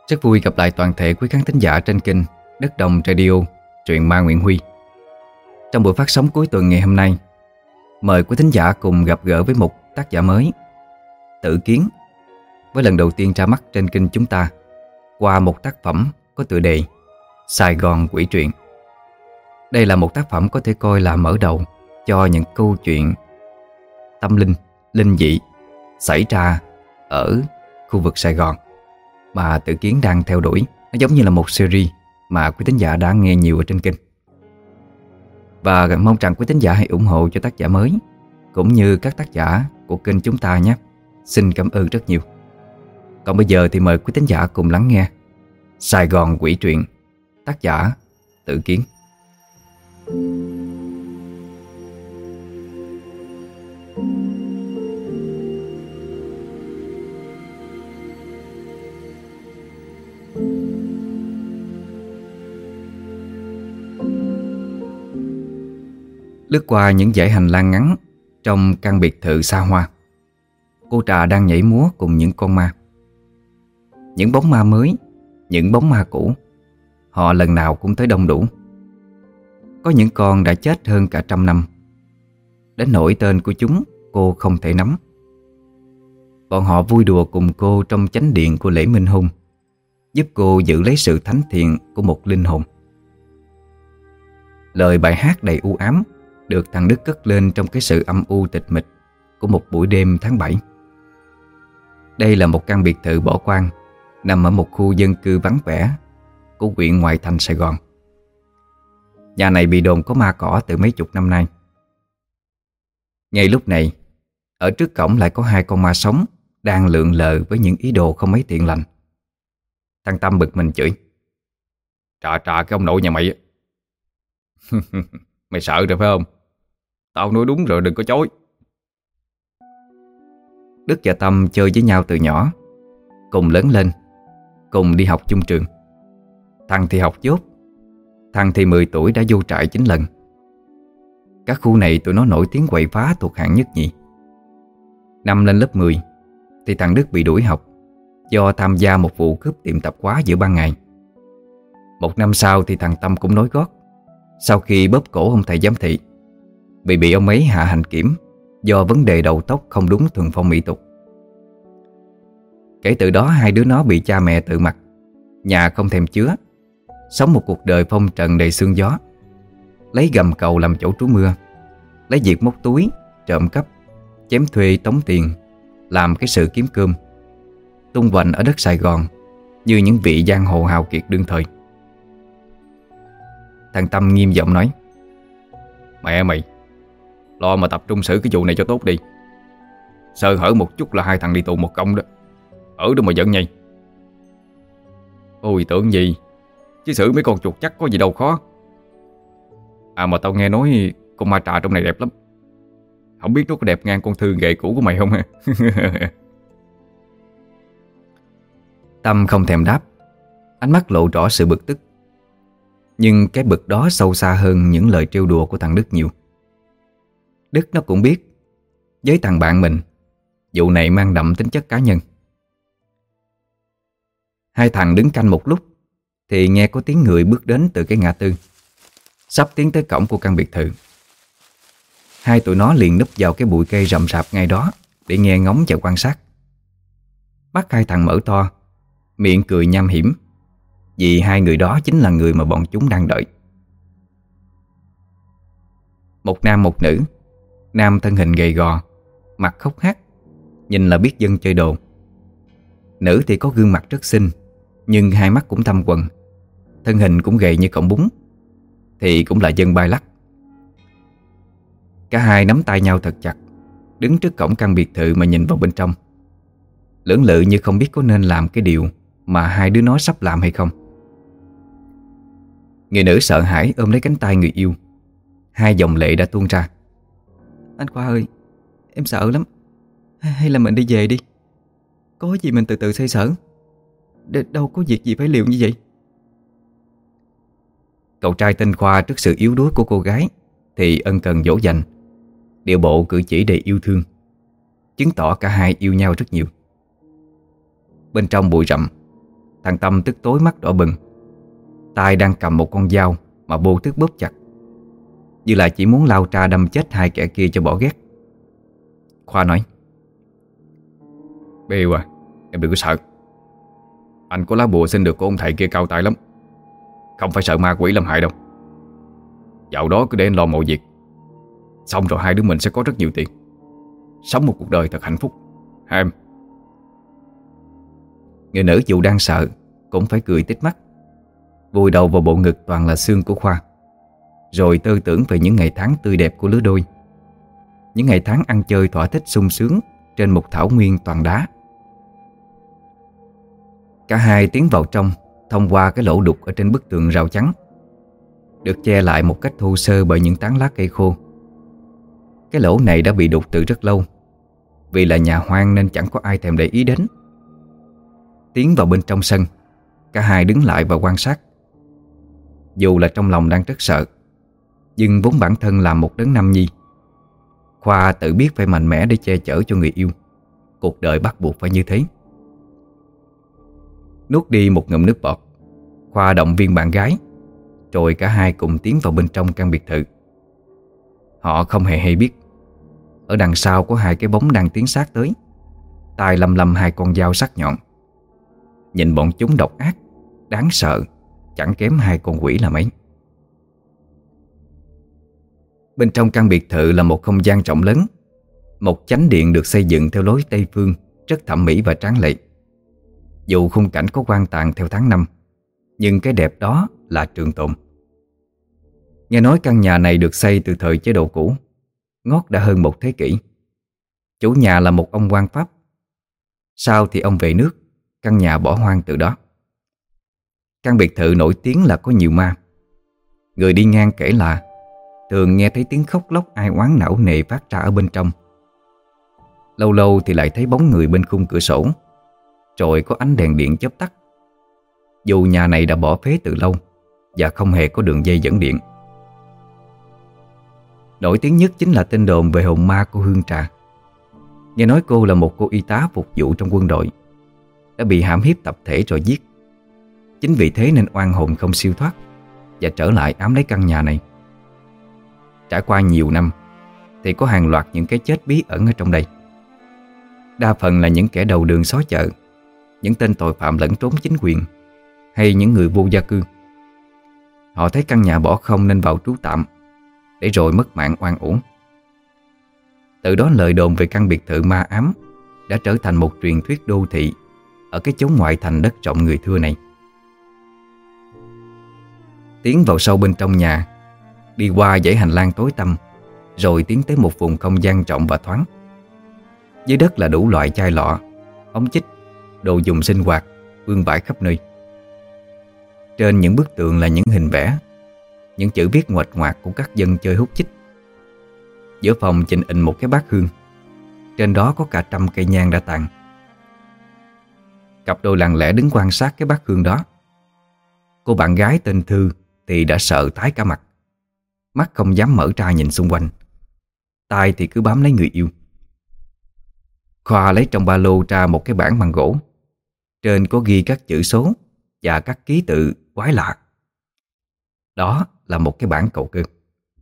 Rất vui gặp lại toàn thể quý khán thính giả trên kênh Đất Đồng Radio, truyện ma Nguyễn Huy. Trong buổi phát sóng cuối tuần ngày hôm nay, mời quý thính giả cùng gặp gỡ với một tác giả mới, Tử Kiến, với lần đầu tiên ra mắt trên kênh chúng ta qua một tác phẩm có tựa đề Sài Gòn Quỷ Truyện. Đây là một tác phẩm có thể coi là mở đầu cho những câu chuyện tâm linh, linh dị xảy ra ở khu vực Sài Gòn mà Tử Kiến đang theo đuổi. Nó giống như là một series mà quý thính giả đã nghe nhiều ở trên kênh. Và mong rằng quý thính giả hãy ủng hộ cho tác giả mới cũng như các tác giả của kênh chúng ta nhé. Xin cảm ơn rất nhiều. Còn bây giờ thì mời quý thính giả cùng lắng nghe Sài Gòn Quỷ Truyện, tác giả Tử Kiến. Lướt qua những dãy hành lang ngắn trong căn biệt thự xa hoa, cô Trà đang nhảy múa cùng những con ma. Những bóng ma mới, những bóng ma cũ, họ lần nào cũng tới đông đủ. Có những con đã chết hơn cả 100 năm, đến nỗi tên của chúng cô không thể nắm. Bọn họ vui đùa cùng cô trong chánh điện của lễ minh hôn, giúp cô giữ lấy sự thánh thiện của một linh hồn. Lời bài hát đầy u ám được thằng Đức cất lên trong cái sự âm u tịch mịch của một buổi đêm tháng 7. Đây là một căn biệt thự bỏ hoang nằm ở một khu dân cư vắng vẻ của huyện ngoại thành Sài Gòn. Nhà này bị đồn có ma cỏ từ mấy chục năm nay. Ngay lúc này, ở trước cổng lại có 2 con ma sống đang lượn lờ với những ý đồ không mấy thiện lành. Thằng Tâm bực mình chửi: Trà cái ông nội nhà mày á. Mày sợ rồi phải không? Tao nói đúng rồi, đừng có chối. Đức và Tâm chơi với nhau từ nhỏ, cùng lớn lên, cùng đi học chung trường. Thằng thì học dốt, thằng thì 10 tuổi đã vô trại 9 lần. Các khu này tụi nó nổi tiếng quậy phá thuộc hạng nhất nhì. Năm lên lớp 10 thì thằng Đức bị đuổi học do tham gia một vụ cướp tiệm tạp hóa giữa ban ngày. Một năm sau thì thằng Tâm cũng nối gót, sau khi bóp cổ ông thầy giám thị, bị ông ấy hạ hành kiểm do vấn đề đầu tóc không đúng thuần phong mỹ tục. Kể từ đó 2 đứa nó bị cha mẹ tự mặt, nhà không thèm chứa, sống một cuộc đời phong trần đầy sương gió, lấy gầm cầu làm chỗ trú mưa, lấy việc móc túi, trộm cắp, chém thuê tống tiền, làm cái sự kiếm cơm, tung hoành ở đất Sài Gòn như những vị giang hồ hào kiệt đương thời. Thằng Tâm nghiêm giọng nói: Mẹ mày, lo mà tập trung xử cái vụ này cho tốt đi. Sơ hở một chút là 2 thằng đi tù một công đó. Ở đó mà giận nhây. Ôi tưởng gì, chứ xử mấy con chuột chắc có gì đâu khó. À mà tao nghe nói con ma Trà trong này đẹp lắm. Không biết nó có đẹp ngang con Thư ghệ cũ của mày không ha? Tâm không thèm đáp, ánh mắt lộ rõ sự bực tức. Nhưng cái bực đó sâu xa hơn những lời trêu đùa của thằng Đức nhiều. Đức nó cũng biết với thằng bạn mình, vụ này mang đậm tính chất cá nhân. 2 thằng đứng canh một lúc thì nghe có tiếng người bước đến từ cái ngã tư, sắp tiến tới cổng của căn biệt thự. 2 tụi nó liền núp vào cái bụi cây rậm rạp ngay đó để nghe ngóng và quan sát. Mắt 2 thằng mở to, miệng cười nham hiểm, vì 2 người đó chính là người mà bọn chúng đang đợi. Một nam một nữ. Nam thân hình gầy gò, mặt hốc hác, nhìn là biết dân chơi đồ. Nữ thì có gương mặt rất xinh, nhưng 2 mắt cũng thâm quầng, thân hình cũng gầy như cọng bún, thì cũng là dân bay lắc. Cả hai nắm tay nhau thật chặt, đứng trước cổng căn biệt thự mà nhìn vào bên trong, lưỡng lự như không biết có nên làm cái điều mà 2 đứa nó sắp làm hay không. Người nữ sợ hãi ôm lấy cánh tay người yêu. 2 dòng lệ đã tuôn ra. Anh Khoa ơi, em sợ lắm. Hay là mình đi về đi. Có gì mình từ từ xoay sở. Đâu có việc gì phải liều như vậy. Cậu trai tên Khoa trước sự yếu đuối của cô gái thì ân cần dỗ dành, điệu bộ cử chỉ đầy yêu thương, chứng tỏ cả hai yêu nhau rất nhiều. Bên trong bụi rậm, Thằng Tâm tức tối mắt đỏ bừng, tay đang cầm một con dao mà vô thức bóp chặt, như là chỉ muốn lao ra đâm chết hai kẻ kia cho bỏ ghét. Khoa nói: "Bé yêu à, em đừng có sợ. Anh có lá bùa xin được của ông thầy kia cao tay lắm, không phải sợ ma quỷ làm hại đâu. Dạo đó cứ để anh lo mọi việc, xong rồi hai đứa mình sẽ có rất nhiều tiền, sống một cuộc đời thật hạnh phúc. Hả em?" Người nữ dù đang sợ cũng phải cười tít mắt, vùi đầu vào bộ ngực toàn là xương của Khoa, rồi tư tưởng về những ngày tháng tươi đẹp của lứa đôi. Những ngày tháng ăn chơi thỏa thích sung sướng trên một thảo nguyên toàn đá. Cả hai tiến vào trong thông qua cái lỗ đục ở trên bức tường rào chắn, được che lại một cách thô sơ bởi những tán lá cây khô. Cái lỗ này đã bị đục từ rất lâu, vì là nhà hoang nên chẳng có ai thèm để ý đến. Tiến vào bên trong sân, cả hai đứng lại và quan sát. Dù là trong lòng đang rất sợ, nhưng vốn bản thân là một đấng nam nhi, Khoa tự biết phải mạnh mẽ để che chở cho người yêu. Cuộc đời bắt buộc phải như thế. Nuốt đi một ngụm nước bọt, Khoa động viên bạn gái, rồi cả hai cùng tiến vào bên trong căn biệt thự. Họ không hề hay biết ở đằng sau có hai cái bóng đang tiến sát tới, tay lăm lăm hai con dao sắc nhọn. Nhìn bọn chúng độc ác, đáng sợ, chẳng kém hai con quỷ là mấy. Bên trong căn biệt thự là một không gian rộng lớn. Một chánh điện được xây dựng theo lối Tây phương, rất thẩm mỹ và tráng lệ. Dù khung cảnh có quan tàn theo tháng năm, nhưng cái đẹp đó là trường tồn. Nghe nói căn nhà này được xây từ thời chế độ cũ, ngót đã hơn một thế kỷ. Chủ nhà là một ông quan Pháp. Sau thì ông về nước, căn nhà bỏ hoang từ đó. Căn biệt thự nổi tiếng là có nhiều ma. Người đi ngang kể là thường nghe thấy tiếng khóc lóc ai oán não nề phát ra ở bên trong. Lâu lâu thì lại thấy bóng người bên khung cửa sổ, rồi có ánh đèn điện chớp tắt. Dù nhà này đã bỏ phế từ lâu và không hề có đường dây dẫn điện. Nổi tiếng nhất chính là tin đồn về hồn ma cô Hương Trà. Nghe nói cô là một cô y tá phục vụ trong quân đội, đã bị hãm hiếp tập thể rồi giết. Chính vì thế nên oan hồn không siêu thoát và trở lại ám lấy căn nhà này. Trải qua nhiều năm thì có hàng loạt những cái chết bí ẩn ở trong đây. Đa phần là những kẻ đầu đường xó chợ, những tên tội phạm lẫn trốn chính quyền, hay những người vô gia cư. Họ thấy căn nhà bỏ không nên vào trú tạm, để rồi mất mạng oan uổng. Từ đó lời đồn về căn biệt thự ma ám đã trở thành một truyền thuyết đô thị ở cái chốn ngoại thành đất rộng người thưa này. Tiến vào sâu bên trong nhà, đi qua dãy hành lang tối tăm, rồi tiến tới một vùng không gian rộng và thoáng. Dưới đất là đủ loại chai lọ, ống chích, đồ dùng sinh hoạt vương vãi khắp nơi. Trên những bức tường là những hình vẽ, những chữ viết nguệch ngoạc của các dân chơi hút chích. Giữa phòng chình ịnh một cái bát hương, trên đó có cả trăm cây nhang đã tàn. Cặp đôi lặng lẽ đứng quan sát cái bát hương đó. Cô bạn gái tên Thư thì đã sợ tái cả mặt, mắt không dám mở ra nhìn xung quanh, tay thì cứ bám lấy người yêu. Khoa lấy trong ba lô ra một cái bảng bằng gỗ, trên có ghi các chữ số và các ký tự quái lạ. Đó là một cái bảng cầu cơ.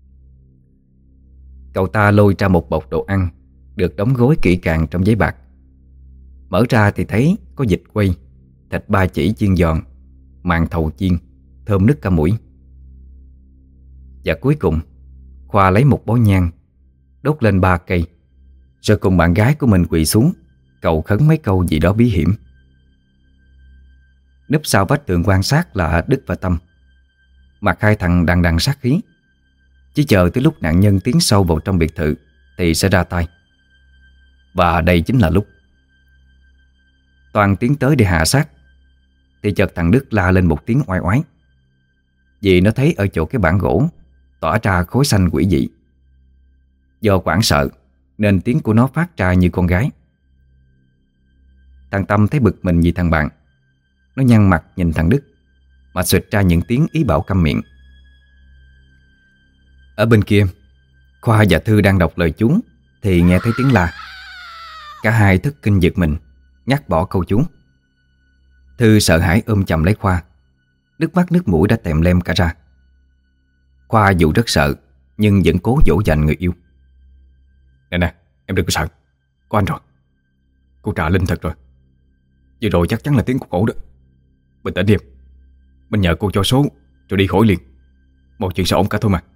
Cậu ta lôi ra một bọc đồ ăn được đóng gói kỹ càng trong giấy bạc. Mở ra thì thấy có vịt quay, thịt ba chỉ chiên giòn, màn thầu chiên, thơm nức cả mũi. Và cuối cùng Khoa lấy một bó nhang, đốt lên 3 cây, rồi cùng bạn gái của mình quỳ xuống cầu khấn mấy câu gì đó bí hiểm. Núp sau vách tường quan sát là Đức và Tâm. Mặt hai thằng đằng đằng sát khí, chỉ chờ tới lúc nạn nhân tiến sâu vào trong biệt thự thì sẽ ra tay. Và đây chính là lúc Toàn tiến tới để hạ sát, thì chợt thằng Đức la lên một tiếng oai oái, vì nó thấy ở chỗ cái bảng gỗ tỏa ra khối xanh quỷ dị. Do hoảng sợ nên tiếng của nó phát ra như con gái. Thằng Tâm thấy bực mình vì thằng bạn. Nó nhăn mặt nhìn thằng Đức mà xụt ra những tiếng ý bảo câm miệng. Ở bên kia, Khoa và Thư đang đọc lời chú thì nghe thấy tiếng la. Cả hai thất kinh giật mình, ngắt bỏ câu chú. Thư sợ hãi ôm chầm lấy Khoa. Nước mắt nước mũi đã tèm lem cả ra. Khoa dù rất sợ nhưng vẫn cố dỗ dành người yêu. Nè nè, em đừng có sợ. Có anh rồi. Cô Trà linh thật rồi. Vừa rồi chắc chắn là tiếng của cổ đó. Bình tĩnh đi em. Mình nhờ cô cho số rồi đi khỏi liền. Mọi chuyện sẽ ổn cả thôi mà.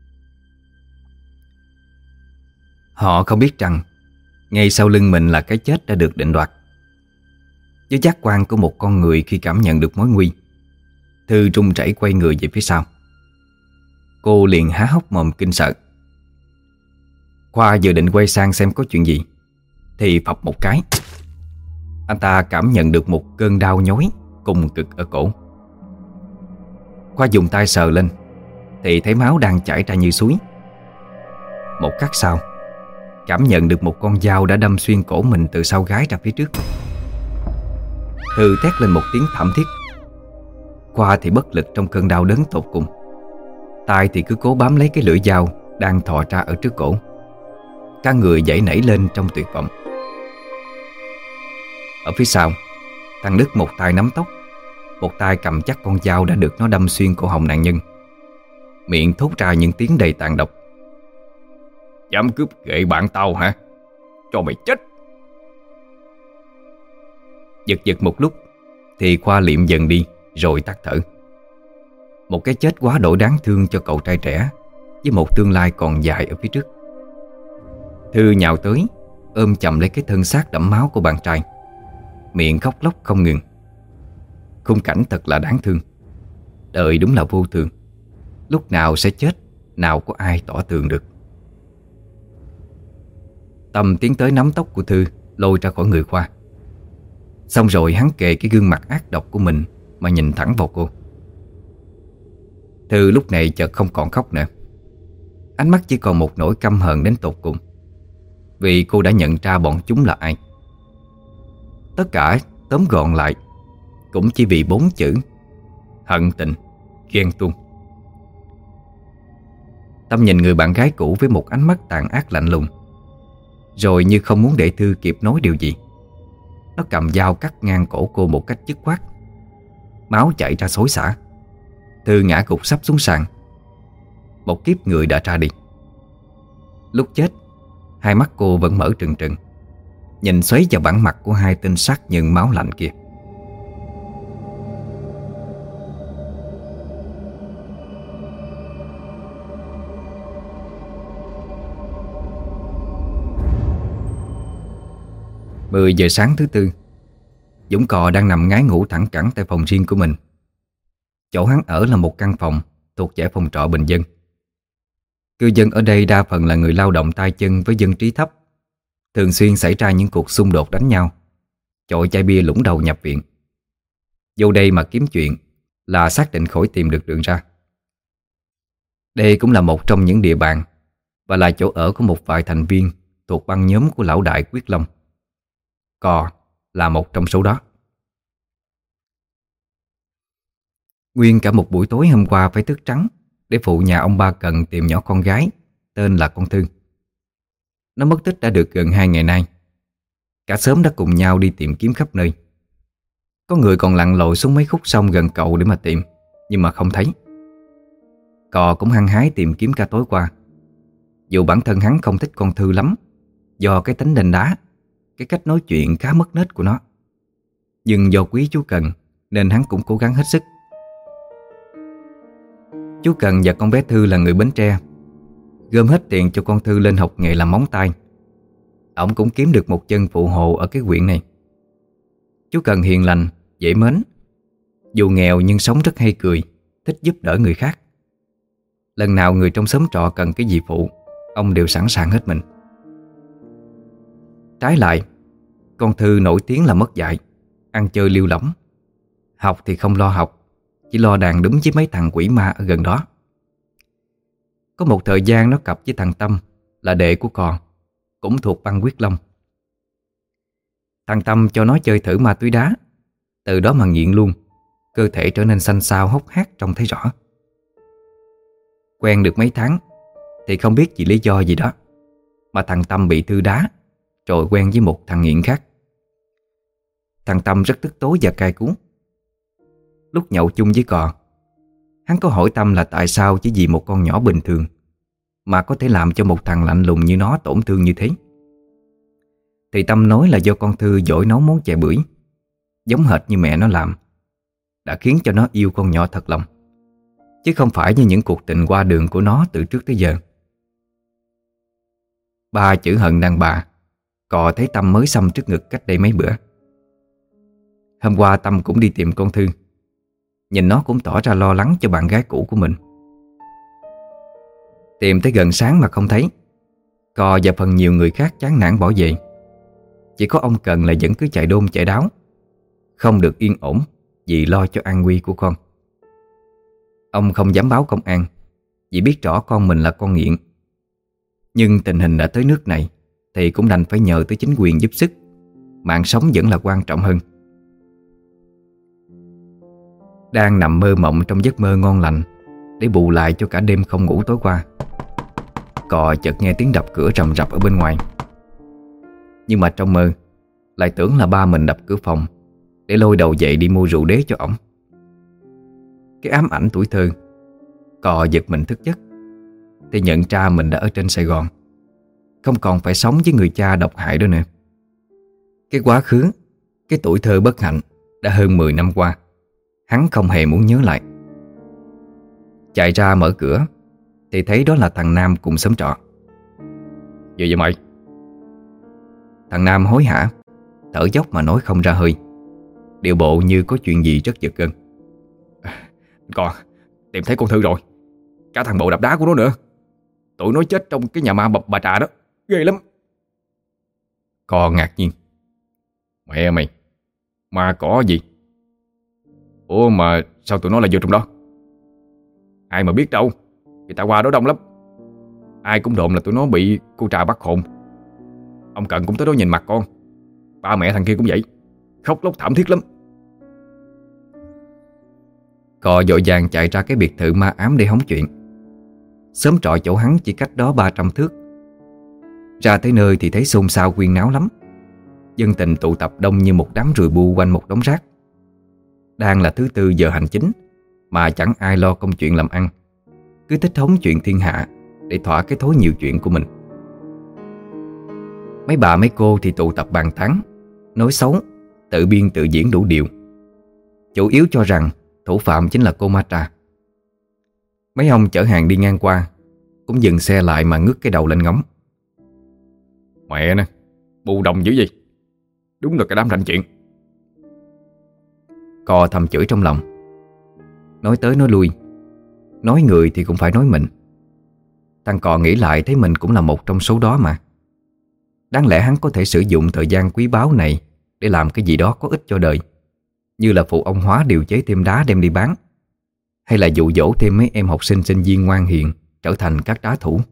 Họ không biết rằng ngay sau lưng mình là cái chết đã được định đoạt. Với giác quan của một con người khi cảm nhận được mối nguy, Thư run rẩy quay người về phía sau. Cô liền há hốc mồm kinh sợ. Khoa vừa định quay sang xem có chuyện gì thì phập một cái, anh ta cảm nhận được một cơn đau nhói cùng cực ở cổ. Khoa dùng tay sờ lên thì thấy máu đang chảy ra như suối. Một khắc sau, cảm nhận được một con dao đã đâm xuyên cổ mình từ sau gáy ra phía trước. Thư thét lên một tiếng thảm thiết. Khoa thì bất lực trong cơn đau đớn tột cùng. Tay thì cứ cố bám lấy cái lưỡi dao đang thò ra ở trước cổ. Cả người giãy nảy lên trong tuyệt vọng. Ở phía sau, thằng Đức một tay nắm tóc, một tay cầm chắc con dao đã được nó đâm xuyên cổ họng nạn nhân. Miệng thốt ra những tiếng đầy tàn độc. Dám cướp ghệ bạn tao hả? Cho mày chết! Giật giật một lúc thì Khoa liệm dần đi rồi tắt thở. Một cái chết quá độ đáng thương cho cậu trai trẻ với một tương lai còn dài ở phía trước. Thư nhào tới ôm chầm lấy cái thân xác đẫm máu của bạn trai, miệng khóc lóc không ngừng. Khung cảnh thật là đáng thương. Đời đúng là vô thường. Lúc nào sẽ chết, nào có ai tỏ tường được. Tâm tiến tới nắm tóc của Thư, lôi ra khỏi người Khoa. Xong rồi hắn kề cái gương mặt ác độc của mình mà nhìn thẳng vào cô. Thư lúc này chợt không còn khóc nữa. Ánh mắt chỉ còn một nỗi căm hờn đến tột cùng. Vì cô đã nhận ra bọn chúng là ai. Tất cả tóm gọn lại cũng chỉ vì 4 chữ: hận tình, ghen tuông. Tâm nhìn người bạn gái cũ với một ánh mắt tàn ác lạnh lùng. Rồi như không muốn để Thư kịp nói điều gì, nó cầm dao cắt ngang cổ cô một cách dứt khoát. Máu chảy ra xối xả. Thư ngã gục sắp xuống sàn. Một kiếp người đã ra đi. Lúc chết, hai mắt cô vẫn mở trừng trừng, nhìn xoáy vào bản mặt của hai tên sát nhân máu lạnh kia. Mười giờ sáng thứ Tư, Dũng Cò đang nằm ngái ngủ thẳng cẳng tại phòng riêng của mình. Chỗ hắn ở là một căn phòng thuộc dãy phòng trọ bình dân. Cư dân ở đây đa phần là người lao động tay chân với dân trí thấp. Thường xuyên xảy ra những cuộc xung đột đánh nhau, chọi chai bia lũng đầu nhập viện. Vô đây mà kiếm chuyện là xác định khỏi tìm được đường ra. Đây cũng là một trong những địa bàn và là chỗ ở của một vài thành viên thuộc băng nhóm của lão đại Quyết Long. Cò là một trong số đó. Nguyên cả một buổi tối hôm qua phải thức trắng để phụ nhà ông ba Cần tìm nhỏ con gái tên là con Thư. Nó mất tích đã được gần 2 ngày nay. Cả xóm đã cùng nhau đi tìm kiếm khắp nơi. Có người còn lặn lội xuống mấy khúc sông gần cầu để mà tìm, nhưng mà không thấy. Cò cũng hăng hái tìm kiếm cả tối qua. Dù bản thân hắn không thích con Thư lắm, do cái tính đanh đá, cái cách nói chuyện khá mất nết của nó. Nhưng do quý chú Cần nên hắn cũng cố gắng hết sức. Chú Cần và con bé Thư là người Bến Tre, gom hết tiền cho con Thư lên học nghề làm móng tay. Ổng cũng kiếm được một chân phụ hồ ở cái huyện này. Chú Cần hiền lành, dễ mến. Dù nghèo nhưng sống rất hay cười, thích giúp đỡ người khác. Lần nào người trong xóm trọ cần cái gì phụ, ông đều sẵn sàng hết mình. Trái lại, con Thư nổi tiếng là mất dạy, ăn chơi liêu lỏng. Học thì không lo học, chỉ lo đàn đúng với mấy thằng quỷ ma ở gần đó. Có một thời gian nó cặp với thằng Tâm, là đệ của Cò, cũng thuộc băng Quyết Long. Thằng Tâm cho nó chơi thử ma túy đá, từ đó mà nghiện luôn. Cơ thể trở nên xanh xao hốc hác trông thấy rõ. Quen được mấy tháng thì không biết vì lý do gì đó mà thằng Tâm bị Thư đá, rồi quen với một thằng nghiện khác. Thằng Tâm rất tức tối và cay cú, lúc nhậu chung với Cò, hắn có hỏi Tâm là tại sao chỉ vì một con nhỏ bình thường mà có thể làm cho một thằng lạnh lùng như nó tổn thương như thế. Thì Tâm nói là do con Thư giỏi nấu món chè bưởi, giống hệt như mẹ nó làm, đã khiến cho nó yêu con nhỏ thật lòng, chứ không phải như những cuộc tình qua đường của nó từ trước tới giờ. Ba chữ hận đàn bà Cò thấy Tâm mới xăm trước ngực cách đây mấy bữa. Hôm qua Tâm cũng đi tìm con Thư, nhìn nó cũng tỏ ra lo lắng cho bạn gái cũ của mình. Tìm tới gần sáng mà không thấy, Cò và phần nhiều người khác chán nản bỏ về. Chỉ có ông Cần là vẫn cứ chạy đôn chạy đáo, không được yên ổn vì lo cho an nguy của con. Ông không dám báo công an vì biết rõ con mình là con nghiện. Nhưng tình hình đã tới nước này thì cũng đành phải nhờ tới chính quyền giúp sức. Mạng sống vẫn là quan trọng hơn. Đang nằm mơ mộng trong giấc mơ ngon lành để bù lại cho cả đêm không ngủ tối qua, Cò chợt nghe tiếng đập cửa rầm rập ở bên ngoài. Nhưng mà trong mơ lại tưởng là ba mình đập cửa phòng để lôi đầu dậy đi mua rượu đế cho ổng. Cái ám ảnh tuổi thơ, Cò giật mình thức giấc thì nhận ra mình đã ở trên Sài Gòn, không còn phải sống với người cha độc hại đó nữa. Cái quá khứ, cái tuổi thơ bất hạnh đã hơn 10 năm qua, hắn không hề muốn nhớ lại. Chạy ra mở cửa thì thấy đó là thằng Nam cùng xóm trọ. "Gì vậy mày?" Thằng Nam hối hả, thở dốc mà nói không ra hơi, điệu bộ như có chuyện gì rất giật gân. "Con tìm thấy con Thư rồi, cả thằng bộ đập đá của nó nữa. Tụi nó chết trong cái nhà ma bà Trà đó, ghê lắm." Con ngạc nhiên. "Mẹ mày, ma cỏ gì? Ủa mà sao tụi nó lại vô trong đó?" "Ai mà biết đâu, người ta qua đó đông lắm. Ai cũng đồn là tụi nó bị cô Trà bắt hồn. Ông Cận cũng tới đó nhìn mặt con. Ba mẹ thằng kia cũng vậy, khóc lóc thảm thiết lắm." Cò vội vàng chạy ra cái biệt thự ma ám để hóng chuyện. Xóm trọ chỗ hắn chỉ cách đó 300 thước. Ra tới nơi thì thấy xôn xao huyên náo lắm. Dân tình tụ tập đông như một đám ruồi bu quanh một đống rác. Đang là thứ tư giờ hành chính mà chẳng ai lo công chuyện làm ăn, cứ thích hóng chuyện thiên hạ để thỏa cái thói nhiều chuyện của mình. Mấy bà mấy cô thì tụ tập bàn tán, nói xấu, tự biên tự diễn đủ điều. Chủ yếu cho rằng thủ phạm chính là cô Ma Trà. Mấy ông chở hàng đi ngang qua cũng dừng xe lại mà ngước cái đầu lên ngóng. "Mẹ nè, bù đồng dữ gì, đúng là cái đám rảnh chuyện." Cò thầm chửi trong lòng. Nói tới nói lui, nói người thì cũng phải nói mình. Thằng Cò nghĩ lại thấy mình cũng là một trong số đó mà. Đáng lẽ hắn có thể sử dụng thời gian quý báu này để làm cái gì đó có ích cho đời, như là phụ ông Hóa điều chế thêm đá đem đi bán, hay là dụ dỗ thêm mấy em học sinh sinh viên ngoan hiền trở thành các đá thủ.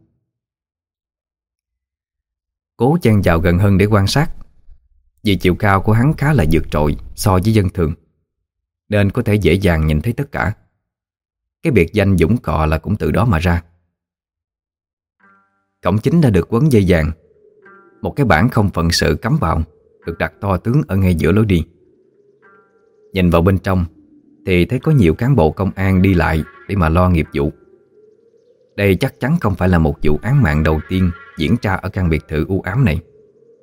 Cố chen vào gần hơn để quan sát, vì chiều cao của hắn khá là vượt trội so với dân thường, nên có thể dễ dàng nhìn thấy tất cả. Cái biệt danh Dũng Cò là cũng từ đó mà ra. Cổng chính đã được quấn dây vàng. Một cái bảng không phận sự cắm vào được đặt to tướng ở ngay giữa lối đi. Nhìn vào bên trong thì thấy có nhiều cán bộ công an đi lại để mà lo nghiệp vụ. Đây chắc chắn không phải là một vụ án mạng đầu tiên diễn ra ở căn biệt thự u ám này.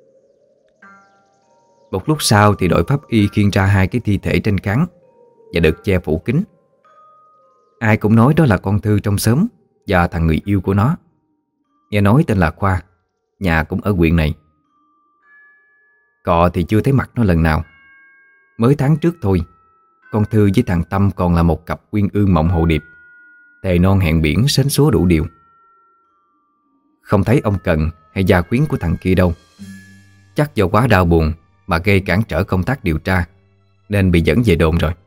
Một lúc sau thì đội pháp y khiêng ra hai cái thi thể trên cán và được che phủ kín. Ai cũng nói đó là con Thư trong xóm và thằng người yêu của nó. Nghe nói tên là Khoa, nhà cũng ở huyện này. Cò thì chưa thấy mặt nó lần nào. Mới tháng trước thôi, con Thư với thằng Tâm còn là một cặp uyên ương mộng hồ điệp, thề non hẹn biển sến súa đủ điều. Không thấy ông Cần hay gia quyến của thằng kia đâu. Chắc do quá đau buồn mà gây cản trở công tác điều tra, nên bị dẫn về đồn rồi.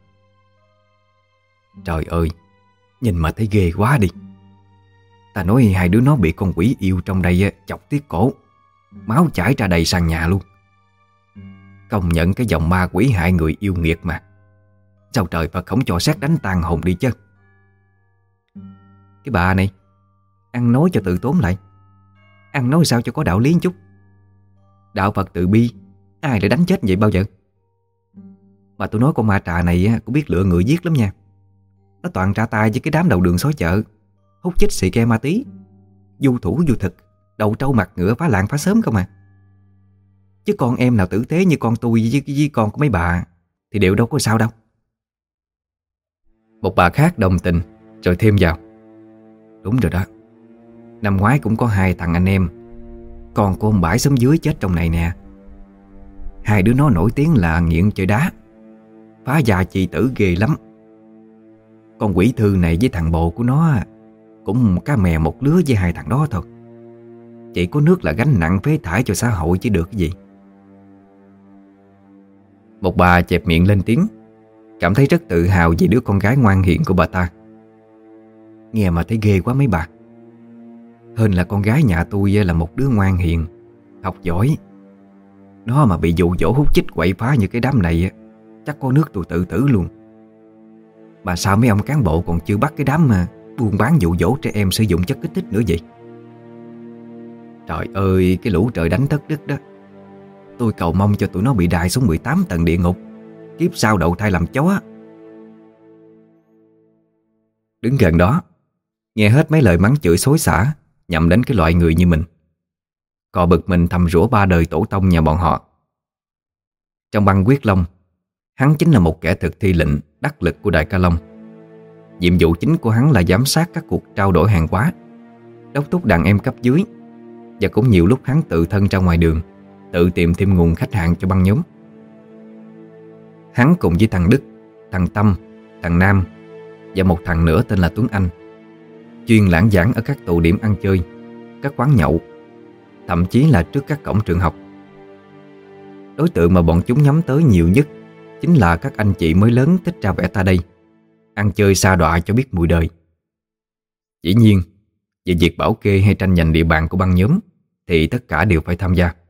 Trời ơi, nhìn mà thấy ghê quá đi. Ta nói hai đứa nó bị con quỷ yêu trong đây chọc tiết cổ, máu chảy ra đầy sàn nhà luôn. Công nhận cái dòng ma quỷ hại người yêu nghiệt mà. Sao trời Phật không cho xét đánh tan hồn đi chứ. Cái bà này, ăn nói cho tự tốn lại. Ăn nói sao cho có đạo lý chút. Đạo Phật từ bi, ai lại đánh chết vậy bao giờ? Mà tôi nói con ma trà này á, cũng biết lựa người giết lắm nha. Nó toàn ra tay với cái đám đầu đường xó chợ, hút chích xì ke ma tí, du thủ du thực, đầu trâu mặt ngựa, phá làng phá xóm không à. Chứ con em nào tử tế như con tôi với con của mấy bà thì đều đâu có sao đâu. Một bà khác đồng tình rồi thêm vào: đúng rồi đó, năm ngoái cũng có 2 thằng anh em, con của ông Bãi xóm dưới chết trong này nè. 2 đứa nó nổi tiếng là nghiện chơi đá, phá gia chi tử ghê lắm. Con quỷ thư này với thằng bồ của nó cũng cá mè một lứa với 2 thằng đó thôi. Chỉ có nước là gánh nặng phế thải cho xã hội chứ được cái gì. Một bà chẹp miệng lên tiếng, cảm thấy rất tự hào về đứa con gái ngoan hiền của bà ta. Nghe mà thấy ghê quá mấy bà. Hên là con gái nhà tôi là một đứa ngoan hiền, học giỏi. Nó mà bị dụ dỗ hút chích quậy phá như cái đám này chắc có nước tôi tự tử luôn. Mà sao mấy ông cán bộ còn chưa bắt cái đám mà buôn bán dụ dỗ trẻ em sử dụng chất kích thích nữa vậy? Trời ơi, cái lũ trời đánh thất đức đó. Tôi cầu mong cho tụi nó bị đày xuống 18 tầng địa ngục, kiếp sau đậu thai làm chó. Đứng gần đó, nghe hết mấy lời mắng chửi xối xả nhằm đến cái loại người như mình, Cò bực mình thầm rủa 3 đời tổ tông nhà bọn họ. Trong băng Quyết Long, hắn chính là một kẻ thực thi lệnh đắc lực của Đại Ca Long. Nhiệm vụ chính của hắn là giám sát các cuộc trao đổi hàng hóa, đốc thúc đàn em cấp dưới, và cũng nhiều lúc hắn tự thân ra ngoài đường, tự tìm thêm nguồn khách hàng cho băng nhóm. Hắn cùng với thằng Đức, thằng Tâm, thằng Nam và một thằng nữa tên là Tuấn Anh chuyên lãng giảng ở các tụ điểm ăn chơi, các quán nhậu, thậm chí là trước các cổng trường học. Đối tượng mà bọn chúng nhắm tới nhiều nhất chính là các anh chị mới lớn thích ra vẻ ta đây, ăn chơi sa đọa cho biết mùi đời. Dĩ nhiên, về việc bảo kê hay tranh giành địa bàn của băng nhóm thì tất cả đều phải tham gia.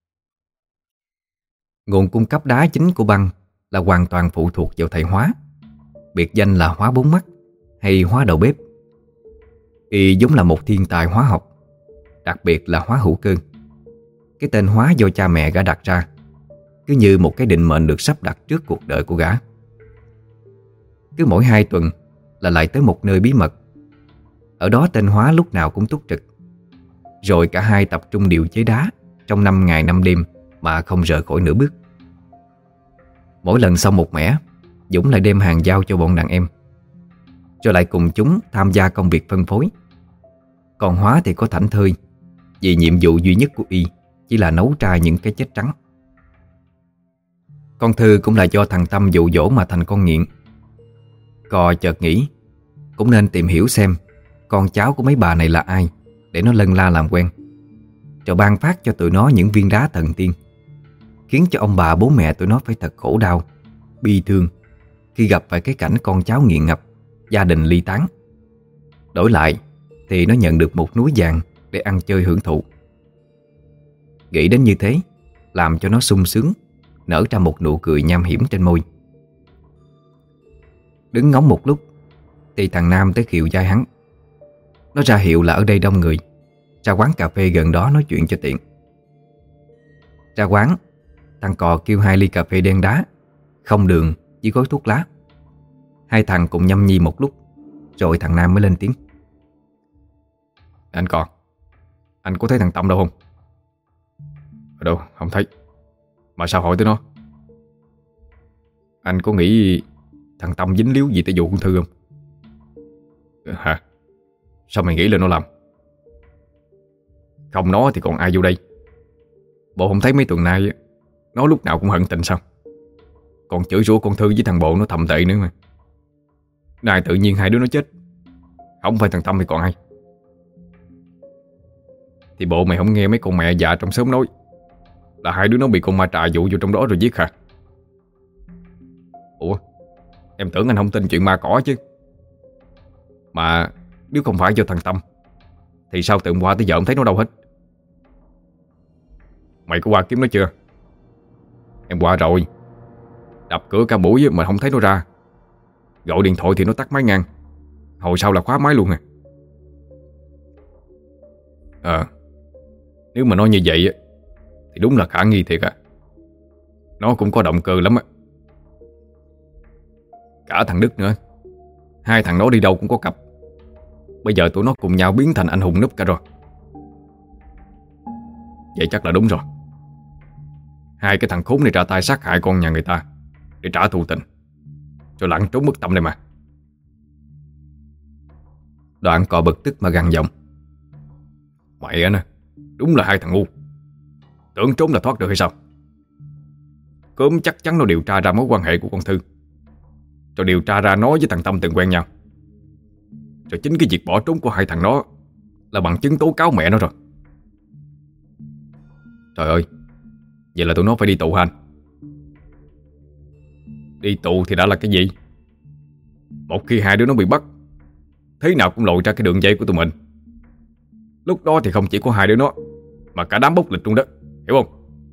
Nguồn cung cấp đá chính của băng là hoàn toàn phụ thuộc vào thầy Hóa, biệt danh là Hóa Bốn Mắt hay Hóa Đầu Bếp. Y giống là một thiên tài hóa học, đặc biệt là hóa hữu cơ. Cái tên Hóa do cha mẹ gã đặt ra, cứ như một cái định mệnh được sắp đặt trước cuộc đời của gã. Cứ mỗi 2 tuần là lại tới một nơi bí mật. Ở đó tên Hóa lúc nào cũng túc trực. Rồi cả hai tập trung điều chế đá trong 5 ngày 5 đêm mà không rời khỏi nửa bước. Mỗi lần xong một mẻ, Dũng lại đem hàng giao cho bọn đàn em, rồi lại cùng chúng tham gia công việc phân phối. Còn Hóa thì có thảnh thơi, vì nhiệm vụ duy nhất của y chỉ là nấu ra những cái chết trắng. Con Thư cũng là do thằng Tâm dụ dỗ mà thành con nghiện. Cò chợt nghĩ cũng nên tìm hiểu xem con cháu của mấy bà này là ai, để nó lân la làm quen, rồi ban phát cho tụi nó những viên đá thần tiên, khiến cho ông bà bố mẹ tụi nó phải thật khổ đau, bi thương khi gặp phải cái cảnh con cháu nghiện ngập, gia đình ly tán. Đổi lại thì nó nhận được một núi vàng để ăn chơi hưởng thụ. Nghĩ đến như thế làm cho nó sung sướng, nở ra một nụ cười nham hiểm trên môi. Đứng ngóng một lúc thì thằng Nam tới khiều vai hắn. Nó ra hiệu là ở đây đông người, ra quán cà phê gần đó nói chuyện cho tiện. Ra quán, thằng Cò kêu 2 ly cà phê đen đá, không đường với gói thuốc lá. 2 thằng cùng nhâm nhi một lúc, rồi thằng Nam mới lên tiếng: Anh Cò, anh có thấy thằng Tâm đâu không? Ở đâu, không thấy. Mà sao hỏi tới nó? Anh có nghĩ thằng Tâm dính líu gì tới vụ con Thư không? Hả? Sao mày nghĩ là nó làm? Không nó thì còn ai vô đây? Bộ không thấy mấy tuần nay nó lúc nào cũng hận tình sao? Còn chửi rủa con Thư với thằng Bộ nó thầm tệ nữa mà. Nay tự nhiên 2 đứa nó chết, không phải thằng Tâm thì còn ai? Thì bộ mày không nghe mấy con mẹ già trong xóm nói là 2 đứa nó bị con ma trà dụ vô trong đó rồi giết hả? Ủa, em tưởng anh không tin chuyện ma cỏ chứ. Mà nếu không phải do thằng Tâm thì sao từ hôm qua tới giờ không thấy nó đâu hết? Mày có qua kiếm nó chưa? Em qua rồi, đập cửa cả buổi mà không thấy nó ra. Gọi điện thoại thì nó tắt máy ngang, hồi sau là khóa máy luôn à. Nếu mà nói như vậy thì đúng là khả nghi thiệt à. Nó cũng có động cơ lắm á. Cả thằng Đức nữa. Hai thằng nó đi đâu cũng có cặp. Bây giờ tụi nó cùng nhau biến thành anh hùng núp cả rồi. Vậy chắc là đúng rồi. Hai cái thằng khốn này ra tay sát hại con nhà người ta để trả thù tình, cho lẳng trốn mất tâm đây mà. Đoạn cò bực tức mà gằn giọng: Mày á nè, đúng là hai thằng ngu. Tưởng trốn là thoát được hay sao? Cớm chắc chắn nó điều tra ra mối quan hệ của con Thư, rồi điều tra ra nó với thằng Tâm từng quen nhau. Rồi chính cái việc bỏ trốn của hai thằng nó là bằng chứng tố cáo mẹ nó rồi. Trời ơi, vậy là tụi nó phải đi tù hả anh? Đi tù thì đã là cái gì? Một khi hai đứa nó bị bắt, thế nào cũng lội ra cái đường dây của tụi mình. Lúc đó thì không chỉ có hai đứa nó, mà cả đám bốc lịch luôn đó, hiểu không?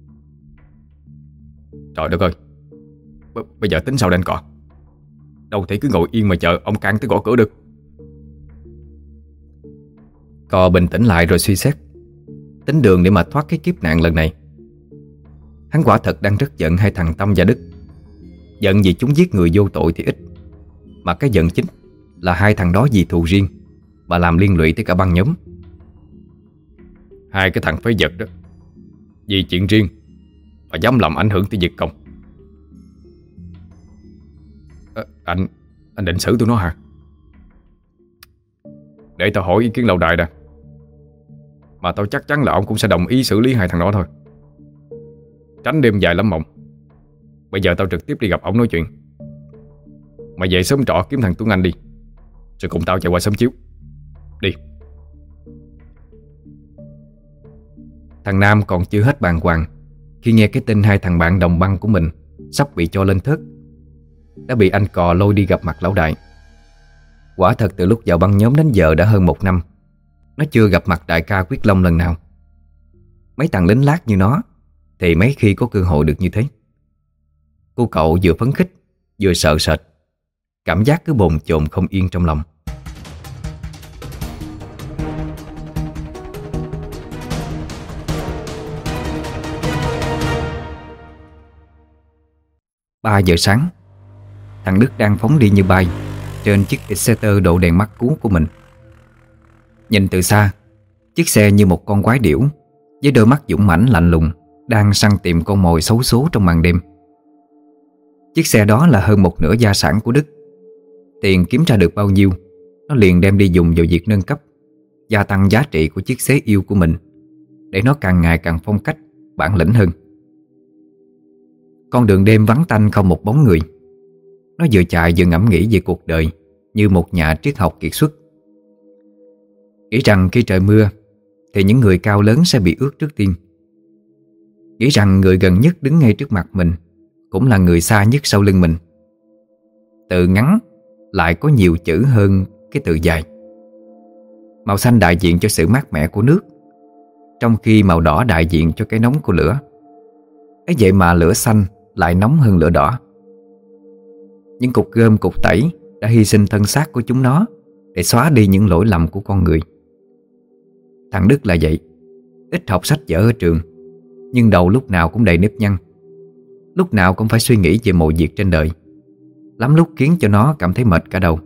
Trời đất ơi, bây giờ tính sao đây anh Cọ? Đâu thể cứ ngồi yên mà chờ ông Cang tới gõ cửa được. Cò bình tĩnh lại rồi suy xét tính đường để mà thoát cái kiếp nạn lần này. Hắn quả thật đang rất giận hai thằng Tâm và Đức. Giận vì chúng giết người vô tội thì ít, mà cái giận chính là hai thằng đó vì thù riêng mà làm liên lụy tới cả băng nhóm. Hai cái thằng phế vật đó, vì chuyện riêng mà dám làm ảnh hưởng tới việc công. Anh định xử tụi nó hả? Để tao hỏi ý kiến lâu đài đã. Mà tao chắc chắn là ông cũng sẽ đồng ý xử lý hai thằng đó thôi. Tránh đêm dài lắm mộng. Bây giờ tao trực tiếp đi gặp ông nói chuyện. Mày về sớm trọ kiếm thằng Tuấn Anh đi, rồi cùng tao chạy qua sớm chiếu. Đi. Thằng Nam còn chưa hết bàng hoàng khi nghe cái tin hai thằng bạn đồng băng của mình sắp bị cho lên thớt, đã bị anh Cò lôi đi gặp mặt lão đại. Quả thật từ lúc vào băng nhóm đến giờ đã hơn 1 năm, nó chưa gặp mặt đại ca Quyết Long lần nào. Mấy thằng lính lát như nó thì mấy khi có cơ hội được như thế. Cô cậu vừa phấn khích vừa sợ sệt, cảm giác cứ bồn chồn không yên trong lòng. Ba giờ sáng, thằng Đức đang phóng đi như bay trên chiếc Exciter độ đèn mắt cú của mình. Nhìn từ xa, chiếc xe như một con quái điểu với đôi mắt dũng mãnh lạnh lùng đang săn tìm con mồi xấu số trong màn đêm. Chiếc xe đó là hơn một nửa gia sản của Đức. Tiền kiếm ra được bao nhiêu, nó liền đem đi dùng vào việc nâng cấp, gia tăng giá trị của chiếc xế yêu của mình, để nó càng ngày càng phong cách, bản lĩnh hơn. Con đường đêm vắng tanh không một bóng người. Nó vừa chạy vừa ngẫm nghĩ về cuộc đời như một nhà triết học kiệt xuất. Nghĩ rằng khi trời mưa thì những người cao lớn sẽ bị ướt trước tiên. Nghĩ rằng người gần nhất đứng ngay trước mặt mình cũng là người xa nhất sau lưng mình. Từ ngắn lại có nhiều chữ hơn cái từ dài. Màu xanh đại diện cho sự mát mẻ của nước, trong khi màu đỏ đại diện cho cái nóng của lửa. Ấy vậy mà lửa xanh lại nóng hơn lửa đỏ. Những cục gươm cục tẩy đã hy sinh thân xác của chúng nó để xóa đi những lỗi lầm của con người. Thằng Đức là vậy, ít học sách vở ở trường, nhưng đầu lúc nào cũng đầy nếp nhăn. Lúc nào cũng phải suy nghĩ về mọi việc trên đời, lắm lúc khiến cho nó cảm thấy mệt cả đầu.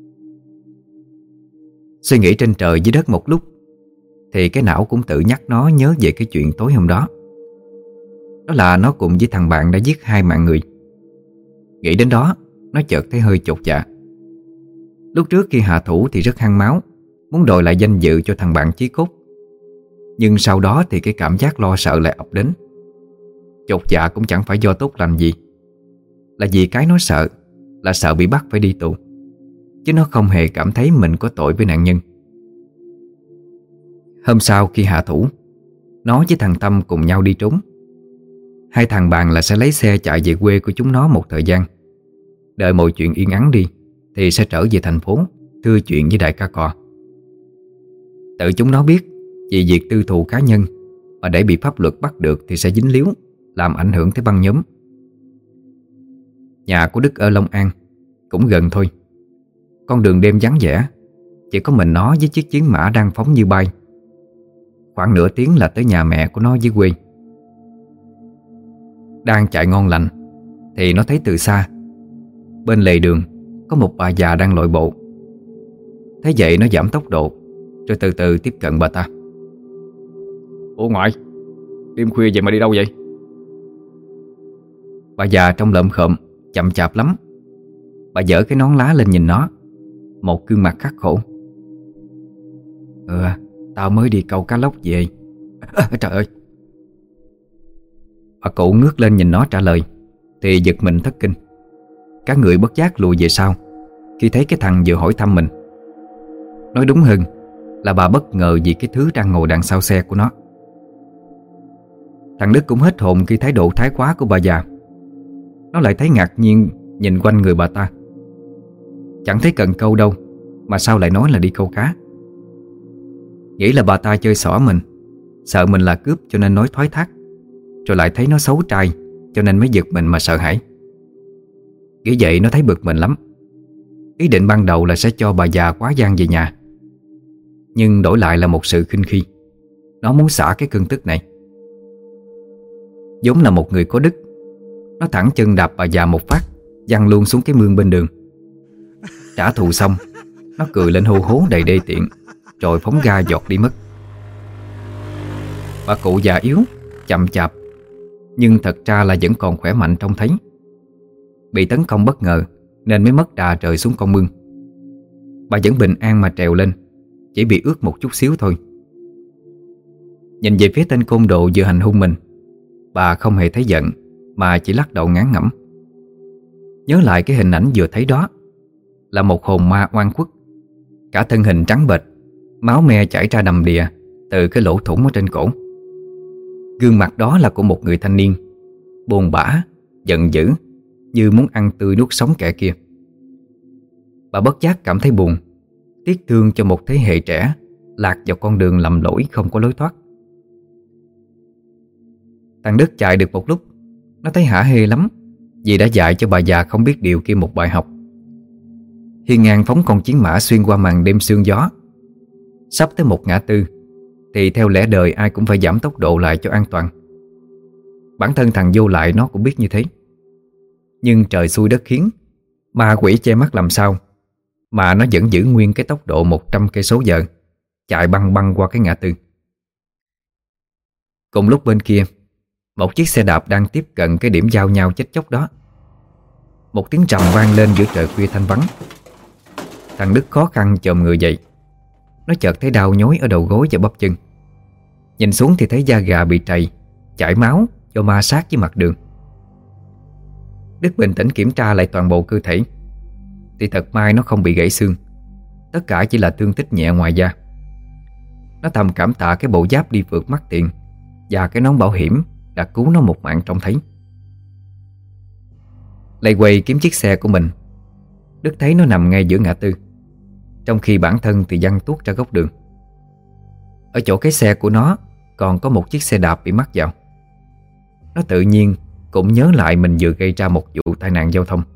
Suy nghĩ trên trời dưới đất một lúc thì cái não cũng tự nhắc nó nhớ về cái chuyện tối hôm đó. Đó là nó cùng với thằng bạn đã giết 2 mạng người. Nghĩ đến đó, nó chợt thấy hơi chột dạ. Lúc trước khi hạ thủ thì rất hăng máu, muốn đòi lại danh dự cho thằng bạn chí cốt. Nhưng sau đó thì cái cảm giác lo sợ lại ập đến. Chột dạ cũng chẳng phải do tốt lành gì, là vì cái nó sợ là sợ bị bắt phải đi tù, chứ nó không hề cảm thấy mình có tội với nạn nhân. Hôm sau khi hạ thủ, nó với thằng Tâm cùng nhau đi trốn. Hai thằng bàn là sẽ lấy xe chạy về quê của chúng nó một thời gian, đợi mọi chuyện yên ắng đi thì sẽ trở về thành phố thưa chuyện với đại ca Cò. Tự chúng nó biết vì việc tư thù cá nhân mà để bị pháp luật bắt được thì sẽ dính líu, làm ảnh hưởng tới băng nhóm. Nhà của Đức ở Long An cũng gần thôi. Con đường đêm vắng vẻ, chỉ có mình nó với chiếc chiến mã đang phóng như bay. Khoảng nửa tiếng là tới nhà mẹ của nó dưới quê. Đang chạy ngon lành thì nó thấy từ xa, bên lề đường có một bà già đang lội bộ. Thế vậy nó giảm tốc độ, rồi từ từ tiếp cận bà ta. Ủa ngoại, đêm khuya vậy mà đi đâu vậy? Bà già trông lợm khợm, chậm chạp lắm. Bà giở cái nón lá lên nhìn nó, một gương mặt khắc khổ. Tao mới đi câu cá lóc về. Trời ơi! Bà cụ ngước lên nhìn nó trả lời thì giật mình thất kinh. Cả người bất giác lùi về sau khi thấy cái thằng vừa hỏi thăm mình. Nói đúng hơn là bà bất ngờ vì cái thứ đang ngồi đằng sau xe của nó. Thằng Đức cũng hết hồn khi thái độ thái quá của bà già. Nó lại thấy ngạc nhiên nhìn quanh người bà ta. Chẳng thấy cần câu đâu mà sao lại nói là đi câu cá. Nghĩ là bà ta chơi xỏ mình, sợ mình là cướp cho nên nói thoái thác, rồi lại thấy nó xấu trai cho nên mới giật mình mà sợ hãi. Nghĩ vậy nó thấy bực mình lắm. Ý định ban đầu là sẽ cho bà già quá giang về nhà, nhưng đổi lại là một sự khinh khi. Nó muốn xả cái cơn tức này. Giống là một người có đức, nó thẳng chân đạp bà già một phát, văng luôn xuống cái mương bên đường. Trả thù xong, nó cười lên hô hố đầy đê tiện, rồi phóng ga giọt đi mất. Bà cụ già yếu, chậm chạp, nhưng thật ra là vẫn còn khỏe mạnh trông thấy. Bị tấn công bất ngờ nên mới mất đà rơi xuống con mương. Bà vẫn bình an mà trèo lên, chỉ bị ướt một chút xíu thôi. Nhìn về phía tên côn đồ vừa hành hung mình, bà không hề thấy giận mà chỉ lắc đầu ngán ngẩm. Nhớ lại cái hình ảnh vừa thấy đó là một hồn ma oan khuất, cả thân hình trắng bệch, máu me chảy ra đầm đìa từ cái lỗ thủng ở trên cổ. Gương mặt đó là của một người thanh niên, buồn bã, giận dữ, như muốn ăn tươi nuốt sống kẻ kia. Bà bất giác cảm thấy buồn, tiếc thương cho một thế hệ trẻ lạc vào con đường lầm lỗi không có lối thoát. Thằng Đức chạy được một lúc, nó thấy hả hê lắm vì đã dạy cho bà già không biết điều kia một bài học. Hiên ngang phóng con chiến mã xuyên qua màn đêm sương gió. Sắp tới một ngã tư thì theo lẽ đời ai cũng phải giảm tốc độ lại cho an toàn. Bản thân thằng vô lại nó cũng biết như thế. Nhưng trời xui đất khiến, ma quỷ che mắt làm sao mà nó vẫn giữ nguyên cái tốc độ 100 cây số giờ, chạy băng băng qua cái ngã tư. Cùng lúc bên kia, một chiếc xe đạp đang tiếp cận cái điểm giao nhau chết chóc đó. Một tiếng trầm vang lên giữa trời khuya thanh vắng. Thằng Đức khó khăn chồm người dậy. Nó chợt thấy đau nhói ở đầu gối và bắp chân. Nhìn xuống thì thấy da gà bị trầy, chảy máu do ma sát với mặt đường. Đức bình tĩnh kiểm tra lại toàn bộ cơ thể thì thật may nó không bị gãy xương. Tất cả chỉ là thương tích nhẹ ngoài da. Nó thầm cảm tạ cái bộ giáp đi vượt mắt tiền và cái nón bảo hiểm đã cứu nó một mạng trông thấy. Lay quay kiếm chiếc xe của mình, Đức thấy nó nằm ngay giữa ngã tư, trong khi bản thân thì văng tuốt ra góc đường. Ở chỗ cái xe của nó còn có một chiếc xe đạp bị mắc vào. Nó tự nhiên cũng nhớ lại mình vừa gây ra một vụ tai nạn giao thông.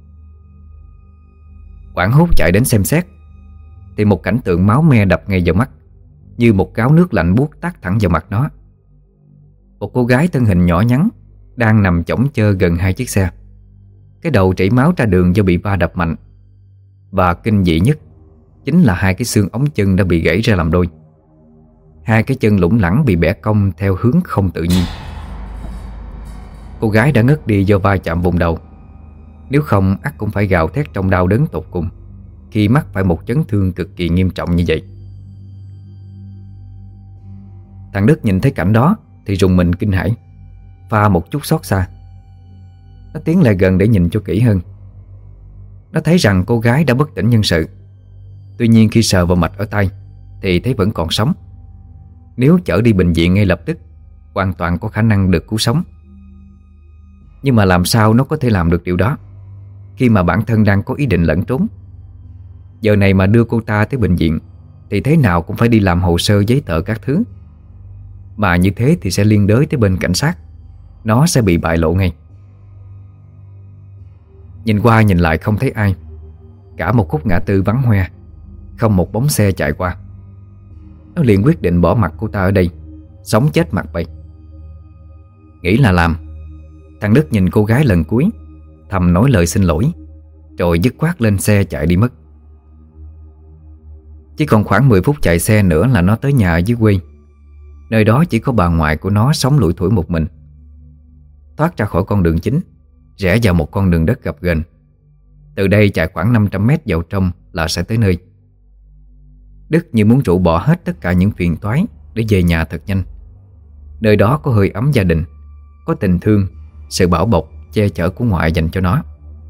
Hoảng hốt chạy đến xem xét thì một cảnh tượng máu me đập ngay vào mắt, như một gáo nước lạnh buốt tát thẳng vào mặt nó. Một cô gái thân hình nhỏ nhắn đang nằm chõng chơ gần hai chiếc xe. Cái đầu chảy máu ra đường do bị va đập mạnh. Và kinh dị nhất chính là hai cái xương ống chân đã bị gãy ra làm đôi. Hai cái chân lủng lẳng bị bẻ cong theo hướng không tự nhiên. Cô gái đã ngất đi do va chạm vùng đầu. Nếu không ắt cũng phải gào thét trong đau đớn tột cùng khi mắc phải một chấn thương cực kỳ nghiêm trọng như vậy. Thằng Đức nhìn thấy cảnh đó thì rùng mình kinh hãi, pha một chút xót xa. Nó tiến lại gần để nhìn cho kỹ hơn. Nó thấy rằng cô gái đã bất tỉnh nhân sự. Tuy nhiên khi sờ vào mạch ở tay thì thấy vẫn còn sống. Nếu chở đi bệnh viện ngay lập tức, hoàn toàn có khả năng được cứu sống. Nhưng mà làm sao nó có thể làm được điều đó khi mà bản thân đang có ý định lẩn trốn? Giờ này mà đưa cô ta tới bệnh viện thì thế nào cũng phải đi làm hồ sơ giấy tờ các thứ. Mà như thế thì sẽ liên đới tới bên cảnh sát. Nó sẽ bị bại lộ ngay. Nhìn qua nhìn lại không thấy ai. Cả một khúc ngã tư vắng hoe, không một bóng xe chạy qua. Nó liền quyết định bỏ mặc cô ta ở đây, sống chết mặc bay. Nghĩ là làm, thằng Đức nhìn cô gái lần cuối, thầm nói lời xin lỗi, rồi dứt khoát lên xe chạy đi mất. Chỉ còn khoảng 10 phút chạy xe nữa là nó tới nhà ở dưới quê. Nơi đó chỉ có bà ngoại của nó sống lủi thủi một mình. Thoát ra khỏi con đường chính, rẽ vào một con đường đất gập ghềnh. Từ đây chạy khoảng 500 mét vào trong là sẽ tới nơi. Đức như muốn rũ bỏ hết tất cả những phiền toái để về nhà thật nhanh. Nơi đó có hơi ấm gia đình, có tình thương, sự bảo bọc, che chở của ngoại dành cho nó.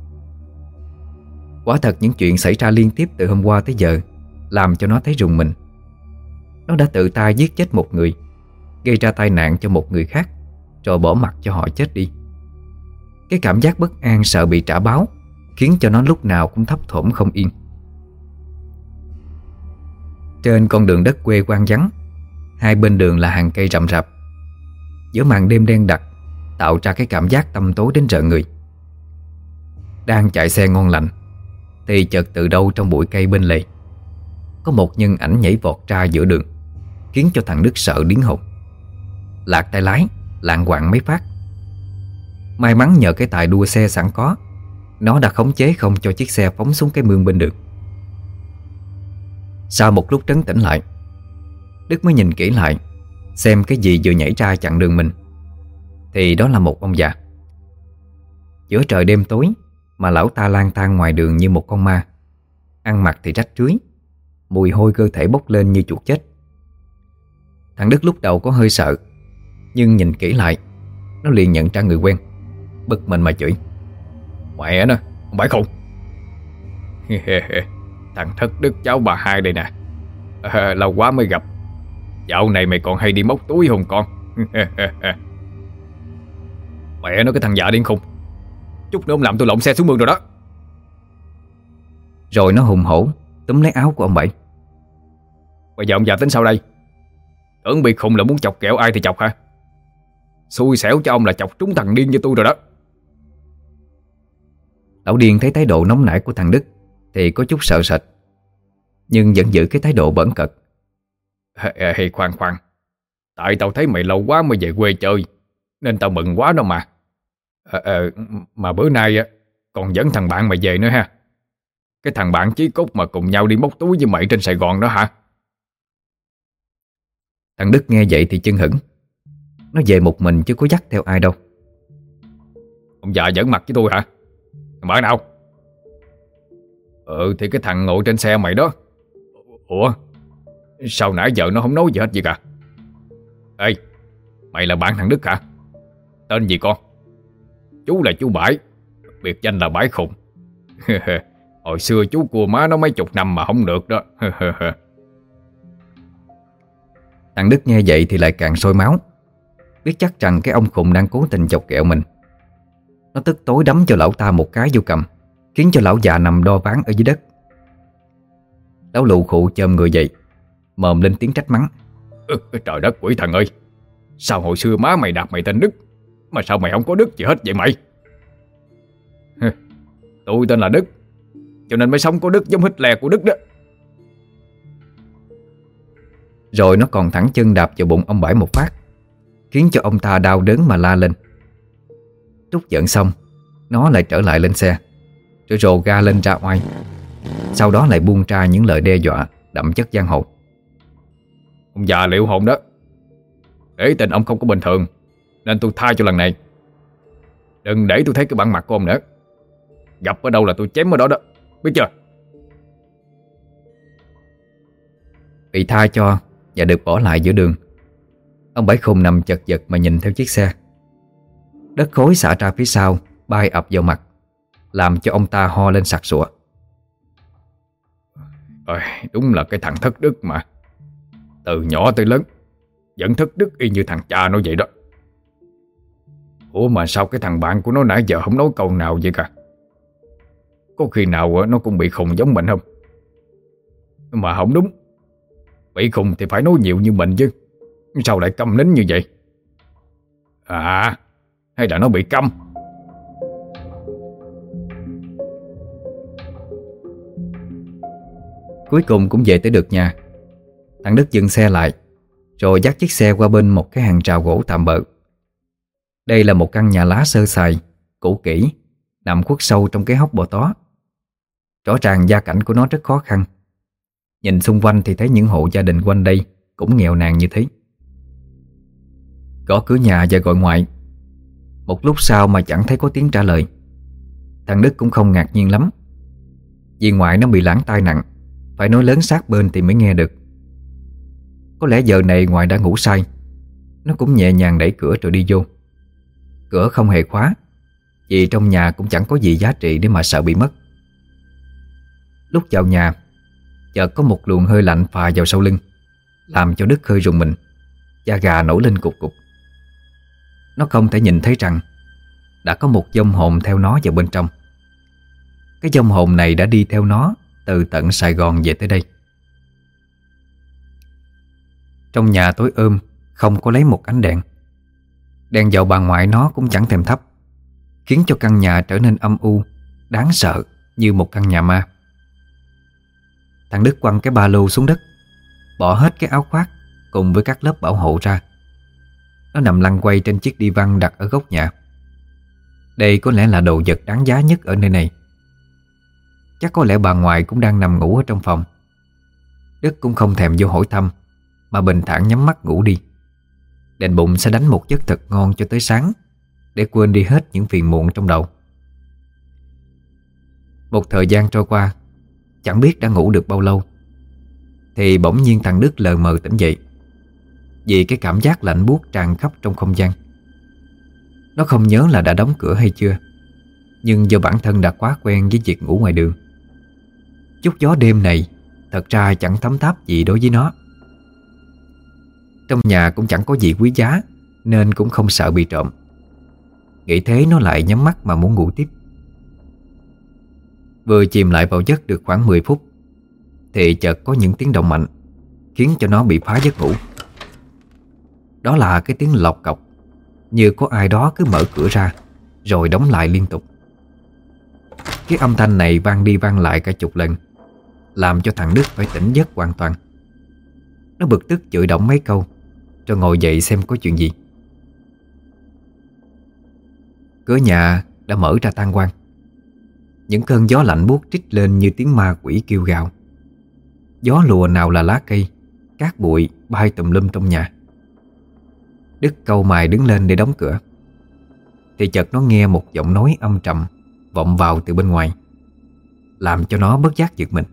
Quả thật những chuyện xảy ra liên tiếp từ hôm qua tới giờ làm cho nó thấy rùng mình. Nó đã tự tay giết chết một người, gây ra tai nạn cho một người khác, rồi bỏ mặc cho họ chết đi. Cái cảm giác bất an sợ bị trả báo khiến cho nó lúc nào cũng thấp thỏm không yên. Trên con đường đất quê hoang vắng, hai bên đường là hàng cây rậm rạp. Giữa màn đêm đen đặc tạo ra cái cảm giác tăm tối đến rợn người. Đang chạy xe ngon lành thì chợt từ đâu trong bụi cây bên lề có một nhân ảnh nhảy vọt ra giữa đường, khiến cho thằng Đức sợ điếng hồn. Lạc tay lái, lạng quạng mấy phát. May mắn nhờ cái tài đua xe sẵn có, nó đã khống chế không cho chiếc xe phóng xuống cái mương bên đường. Sau một lúc trấn tĩnh lại, Đức mới nhìn kỹ lại xem cái gì vừa nhảy ra chặn đường mình. Thì đó là một ông già. Giữa trời đêm tối mà lão ta lang thang ngoài đường như một con ma, ăn mặc thì rách rưới, mùi hôi cơ thể bốc lên như chuột chết. Thằng Đức lúc đầu có hơi sợ, nhưng nhìn kỹ lại, nó liền nhận ra người quen, bực mình mà chửi: "Mẹ nó, không phải không?" "Thằng Thất Đức cháu bà hai đây nè. Lâu quá mới gặp. Dạo này mày còn hay đi móc túi không con?" "Mẹ nó, cái thằng già điên khùng. Chút nữa ông làm tôi lộn xe xuống mương rồi đó." Rồi nó hùng hổ túm lấy áo của ông Bảy. "Bây giờ ông già tính sao đây? Tưởng bị khùng là muốn chọc kẹo ai thì chọc hả? Xui xẻo cho ông là chọc trúng thằng điên như tôi rồi đó." Lão điên thấy thái độ nóng nảy của thằng Đức thì có chút sợ sệt, nhưng vẫn giữ cái thái độ bỡn cợt. Khoan, tại tao thấy mày lâu quá mới về quê chơi, nên tao mừng quá đó mà. Mà bữa nay còn dẫn thằng bạn mày về nữa ha. Cái thằng bạn chí cốt mà cùng nhau đi móc túi với mày trên Sài Gòn đó hả?" Thằng Đức nghe vậy thì chưng hửng. Nó về một mình chứ có dắt theo ai đâu. "Ông già giỡn mặt với tôi hả? Thằng bạn nào?" Thì cái thằng ngồi trên xe mày đó." "Ủa, sao nãy giờ nó không nói gì hết vậy cả?" "Ê, mày là bạn thằng Đức hả? Tên gì con?" "Chú là chú Bãi, biệt danh là Bãi Khùng." "Hồi xưa chú cua má nó mấy chục năm mà không được đó." Thằng Đức nghe vậy thì lại càng sôi máu, biết chắc rằng cái ông khùng đang cố tình chọc ghẹo mình. Nó tức tối đấm cho lão ta một cái vô cầm, khiến cho lão già nằm đo ván ở dưới đất. Lão lù khụ chồm người dậy, mồm lên tiếng trách mắng: "Trời đất quỷ thần ơi, sao hồi xưa má mày đặt mày tên Đức, mà sao mày không có Đức gì hết vậy mày?" "Tôi tên là Đức, cho nên mới sống có Đức giống Hitler của Đức đó." Rồi nó còn thẳng chân đạp vào bụng ông Bảy một phát, khiến cho ông ta đau đớn mà la lên. Trút giận xong, nó lại trở lại lên xe, rồi rồ ga lên ra oai. Sau đó lại buông ra những lời đe dọa đậm chất giang hồ. "Ông già liệu hồn đó, để tình ông không có bình thường, nên tôi tha cho lần này. Đừng để tôi thấy cái bản mặt của ông nữa. Gặp ở đâu là tôi chém ở đó đó, biết chưa?" Bị tha cho và được bỏ lại giữa đường, ông Bảy Khùng nằm chật vật mà nhìn theo chiếc xe. Đất khối xả ra phía sau bay ập vào mặt, làm cho ông ta ho lên sặc sụa. Đúng là cái thằng Thất Đức mà. Từ nhỏ tới lớn vẫn thất đức y như thằng cha nó vậy đó. Ủa mà sao cái thằng bạn của nó nãy giờ không nói câu nào vậy cả? Có khi nào nó cũng bị khùng giống mình không? Mà không đúng, bị khùng thì phải nói nhiều như mình chứ, sao lại câm nín như vậy? Hay là nó bị câm? Cuối cùng cũng về tới được nhà. Thằng Đức dừng xe lại, rồi dắt chiếc xe qua bên một cái hàng rào gỗ tạm bợ. Đây là một căn nhà lá sơ sài, cũ kỹ, nằm khuất sâu trong cái hốc bò tó, Rõ ràng gia cảnh của nó rất khó khăn. Nhìn xung quanh thì thấy những hộ gia đình quanh đây cũng nghèo nàn như thế. Gõ cửa nhà và gọi ngoại. Một lúc sau mà chẳng thấy có tiếng trả lời. Thằng Đức cũng không ngạc nhiên lắm, vì ngoại nó bị lãng tai nặng, phải nói lớn sát bên thì mới nghe được. Có lẽ giờ này ngoại đã ngủ say. Nó cũng nhẹ nhàng đẩy cửa rồi đi vô. Cửa không hề khóa, vì trong nhà cũng chẳng có gì giá trị để mà sợ bị mất. Lúc vào nhà, chợt có một luồng hơi lạnh phà vào sau lưng, làm cho Đức hơi rùng mình, da gà nổi lên cục cục. Nó không thể nhìn thấy rằng đã có một vong hồn theo nó vào bên trong. Cái vong hồn này đã đi theo nó từ tận Sài Gòn về tới đây. Trong nhà tối không có lấy một ánh đèn. Đèn dầu bà ngoại nó cũng chẳng thèm thắp, khiến cho căn nhà trở nên âm u, đáng sợ như một căn nhà ma. Thằng Đức quăng cái ba lô xuống đất, bỏ hết cái áo khoác cùng với các lớp bảo hộ ra. Nó nằm lăn quay trên chiếc đi văn đặt ở góc nhà. Đây có lẽ là đồ vật đáng giá nhất ở nơi này. Chắc có lẽ bà ngoại cũng đang nằm ngủ ở trong phòng. Đức cũng không thèm vô hỏi thăm, mà bình thản nhắm mắt ngủ đi. Đền bụng sẽ đánh một giấc thật ngon cho tới sáng, để quên đi hết những phiền muộn trong đầu. Một thời gian trôi qua, chẳng biết đã ngủ được bao lâu, thì bỗng nhiên thằng Đức lờ mờ tỉnh dậy, vì cái cảm giác lạnh buốt tràn khắp trong không gian. Nó không nhớ là đã đóng cửa hay chưa, nhưng do bản thân đã quá quen với việc ngủ ngoài đường, chút gió đêm này thật ra chẳng thấm tháp gì đối với nó. Trong nhà cũng chẳng có gì quý giá, nên cũng không sợ bị trộm. Nghĩ thế nó lại nhắm mắt mà muốn ngủ tiếp. Vừa chìm lại vào giấc được khoảng 10 phút thì chợt có những tiếng động mạnh, khiến cho nó bị phá giấc ngủ. Đó là cái tiếng lọc cọc, như có ai đó cứ mở cửa ra rồi đóng lại liên tục. Cái âm thanh này vang đi vang lại cả chục lần, làm cho thằng Đức phải tỉnh giấc hoàn toàn. Nó bực tức chửi động mấy câu, rồi ngồi dậy xem có chuyện gì. Cửa nhà đã mở ra tang quang. Những cơn gió lạnh buốt trích lên như tiếng ma quỷ kêu gào. Gió lùa nào là lá cây, cát bụi bay tùm lum trong nhà. Đức cau mày đứng lên để đóng cửa, thì chợt nó nghe một giọng nói âm trầm vọng vào từ bên ngoài, làm cho nó bất giác giật mình.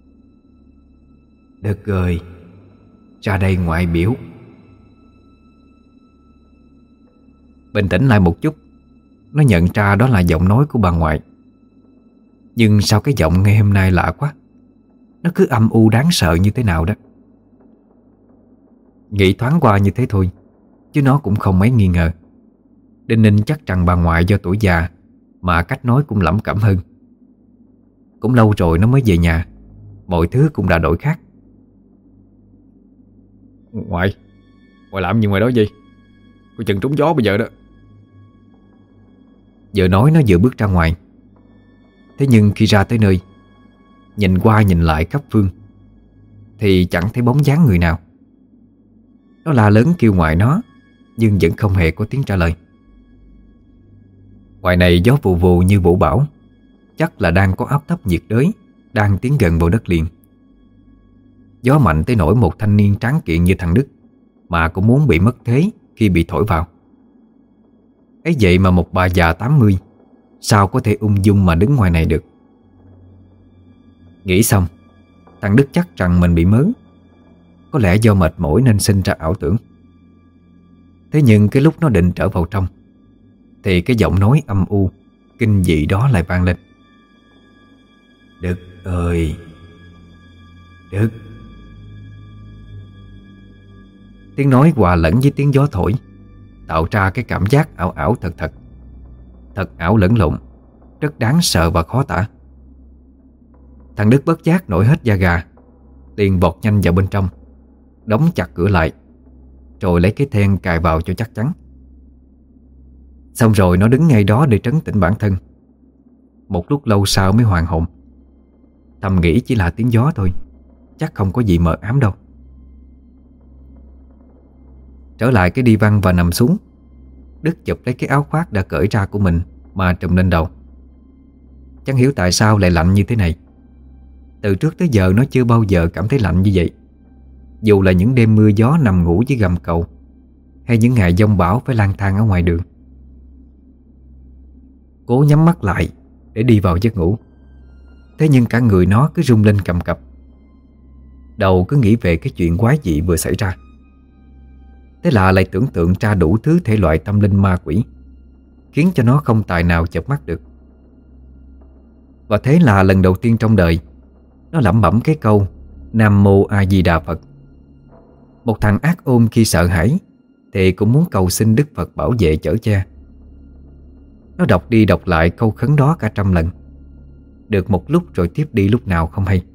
Đức ơi, ra đây ngoại biểu. Bình tĩnh lại một chút, nó nhận ra đó là giọng nói của bà ngoại. Nhưng sao cái giọng ngày hôm nay lạ quá, nó cứ âm u đáng sợ như thế nào đó. Nghĩ thoáng qua như thế thôi, chứ nó cũng không mấy nghi ngờ. Đinh ninh chắc rằng bà ngoại do tuổi già mà cách nói cũng lẩm cẩm hơn. Cũng lâu rồi nó mới về nhà, mọi thứ cũng đã đổi khác. Ngoại làm gì ngoài đó vậy? Coi chừng trúng gió bây giờ đó. Vừa nói nó vừa bước ra ngoài. Thế nhưng khi ra tới nơi, nhìn qua nhìn lại khắp phương, thì chẳng thấy bóng dáng người nào. Nó la lớn kêu ngoại nó, nhưng vẫn không hề có tiếng trả lời. Ngoài này gió vù vù như vũ bão, chắc là đang có áp thấp nhiệt đới đang tiến gần vào đất liền. Gió mạnh tới nỗi một thanh niên tráng kiện như thằng Đức mà cũng muốn bị mất thế khi bị thổi vào. Ấy vậy mà một bà già 80 sao có thể ung dung mà đứng ngoài này được. Nghĩ xong, thằng Đức chắc rằng mình bị mớ. Có lẽ do mệt mỏi nên sinh ra ảo tưởng. Thế nhưng cái lúc nó định trở vào trong, thì cái giọng nói âm u kinh dị đó lại vang lên. Đức ơi, Đức. Tiếng nói hòa lẫn với tiếng gió thổi, tạo ra cái cảm giác ảo ảo thật thật. Thật ảo lẫn lộn, rất đáng sợ và khó tả. Thằng Đức bất giác nổi hết da gà, liền vọt nhanh vào bên trong, đóng chặt cửa lại, rồi lấy cái then cài vào cho chắc chắn. Xong rồi nó đứng ngay đó để trấn tĩnh bản thân. Một lúc lâu sau mới hoàn hồn, thầm nghĩ chỉ là tiếng gió thôi, chắc không có gì mờ ám đâu. Trở lại cái đi văn và nằm xuống, Đức chụp lấy cái áo khoác đã cởi ra của mình mà trùm lên đầu. Chẳng hiểu tại sao lại lạnh như thế này, Từ trước tới giờ nó chưa bao giờ cảm thấy lạnh như vậy. Dù là những đêm mưa gió nằm ngủ dưới gầm cầu, hay những ngày giông bão phải lang thang ở ngoài đường. Cố nhắm mắt lại để đi vào giấc ngủ. Thế nhưng cả người nó cứ rung lên cầm cập. Đầu cứ nghĩ về cái chuyện quái dị vừa xảy ra. Thế là lại tưởng tượng ra đủ thứ thể loại tâm linh ma quỷ, khiến cho nó không tài nào chợp mắt được. Và thế là lần đầu tiên trong đời nó lẩm bẩm cái câu Nam Mô A Di Đà Phật. Một thằng ác ôn khi sợ hãi thì cũng muốn cầu xin Đức Phật bảo vệ chở che. Nó đọc đi đọc lại câu khấn đó cả trăm lần, được một lúc rồi tiếp đi lúc nào không hay.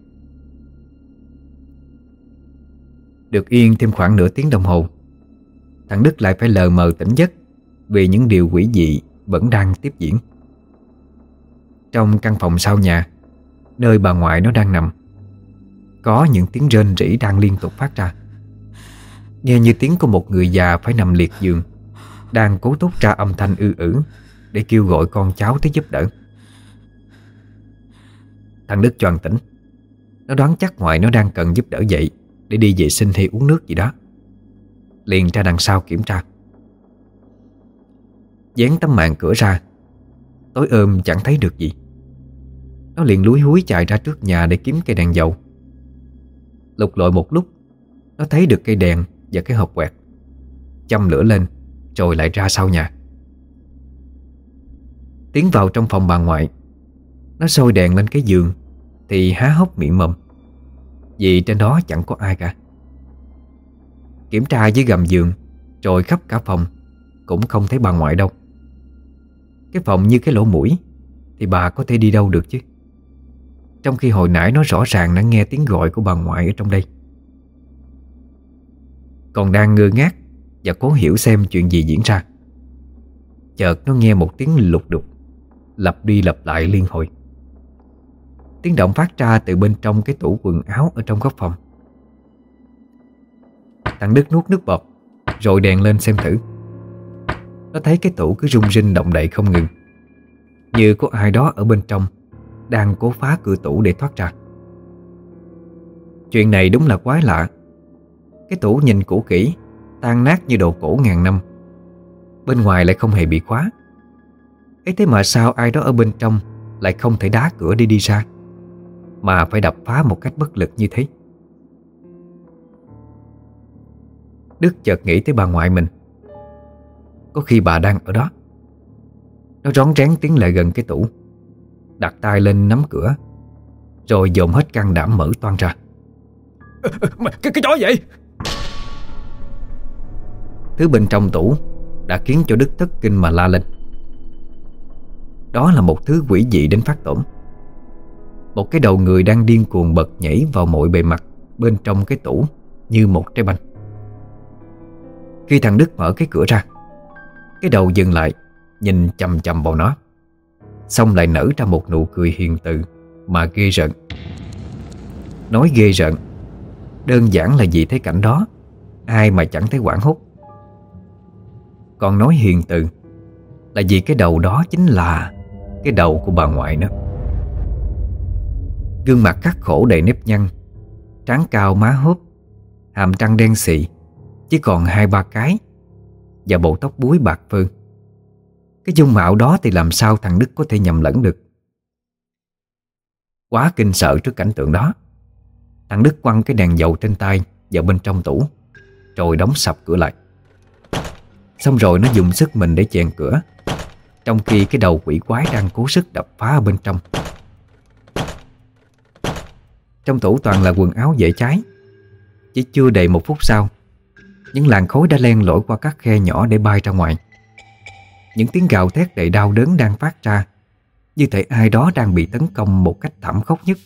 Được yên thêm khoảng nửa tiếng đồng hồ, thằng Đức lại phải lờ mờ tỉnh giấc vì những điều quỷ dị vẫn đang tiếp diễn. Trong căn phòng sau nhà, nơi bà ngoại nó đang nằm, có những tiếng rên rỉ đang liên tục phát ra, nghe như tiếng của một người già phải nằm liệt giường, đang cố thốt ra âm thanh ư để kêu gọi con cháu tới giúp đỡ. Thằng Đức choàng tỉnh. Nó đoán chắc ngoại nó đang cần giúp đỡ dậy để đi vệ sinh hay uống nước gì đó, liền ra đằng sau kiểm tra. Dán tấm màn cửa ra, tối ôm chẳng thấy được gì. Nó liền lúi húi chạy ra trước nhà để kiếm cây đèn dầu. Lục lọi một lúc, nó thấy được cây đèn và cái hộp quẹt, châm lửa lên rồi lại ra sau nhà. Tiến vào trong phòng bà ngoại, nó soi đèn lên cái giường thì há hốc miệng mồm, vì trên đó chẳng có ai cả. Kiểm tra dưới gầm giường rồi khắp cả phòng cũng không thấy bà ngoại đâu. Cái phòng như cái lỗ mũi thì bà có thể đi đâu được chứ, trong khi hồi nãy nó rõ ràng đã nghe tiếng gọi của bà ngoại ở trong đây. Còn đang ngơ ngác và cố hiểu xem chuyện gì diễn ra, chợt nó nghe một tiếng lục đục lặp đi lặp lại liên hồi. Tiếng động phát ra từ bên trong cái tủ quần áo ở trong góc phòng. Thằng Đức nuốt nước bọt rồi đèn lên xem thử. Nó thấy cái tủ cứ rung rinh động đậy không ngừng, như có ai đó ở bên trong đang cố phá cửa tủ để thoát ra. Chuyện này đúng là quái lạ. Cái tủ nhìn cũ kỹ, tan nát như đồ cổ ngàn năm, bên ngoài lại không hề bị khóa. Ấy thế mà sao ai đó ở bên trong lại không thể đá cửa để đi ra, mà phải đập phá một cách bất lực như thế? Đức chợt nghĩ tới bà ngoại mình. Có khi bà đang ở đó. Nó rón rén tiến lại gần cái tủ, đặt tay lên nắm cửa, rồi dồn hết can đảm mở toang ra. Cái chó vậy? Thứ bên trong tủ đã khiến cho Đức thất kinh mà la lên. Đó là một thứ quỷ dị đến phát tổn. Một cái đầu người đang điên cuồng bật nhảy vào mọi bề mặt bên trong cái tủ như một trái banh. Khi thằng Đức mở cái cửa ra, cái đầu dừng lại, nhìn chằm chằm vào nó, xong lại nở ra một nụ cười hiền từ mà ghê rợn. Nói ghê rợn, đơn giản là vì thấy cảnh đó ai mà chẳng thấy hoảng hốt. Còn nói hiền từ là vì cái đầu đó chính là cái đầu của bà ngoại nó. Gương mặt khắc khổ đầy nếp nhăn, trán cao má hốp, hàm răng đen xì chỉ còn 2-3 cái, và bộ tóc búi bạc phơ. Cái dung mạo đó thì làm sao thằng Đức có thể nhầm lẫn được. Quá kinh sợ trước cảnh tượng đó, thằng Đức quăng cái đèn dầu trên tay vào bên trong tủ, rồi đóng sập cửa lại. Xong rồi nó dùng sức mình để chèn cửa, trong khi cái đầu quỷ quái đang cố sức đập phá ở bên trong. Trong tủ toàn là quần áo dễ cháy. Chỉ chưa đầy 1 phút sau, những làn khói đã len lỏi qua các khe nhỏ để bay ra ngoài. Những tiếng gào thét đầy đau đớn đang phát ra, như thể ai đó đang bị tấn công một cách thảm khốc nhất.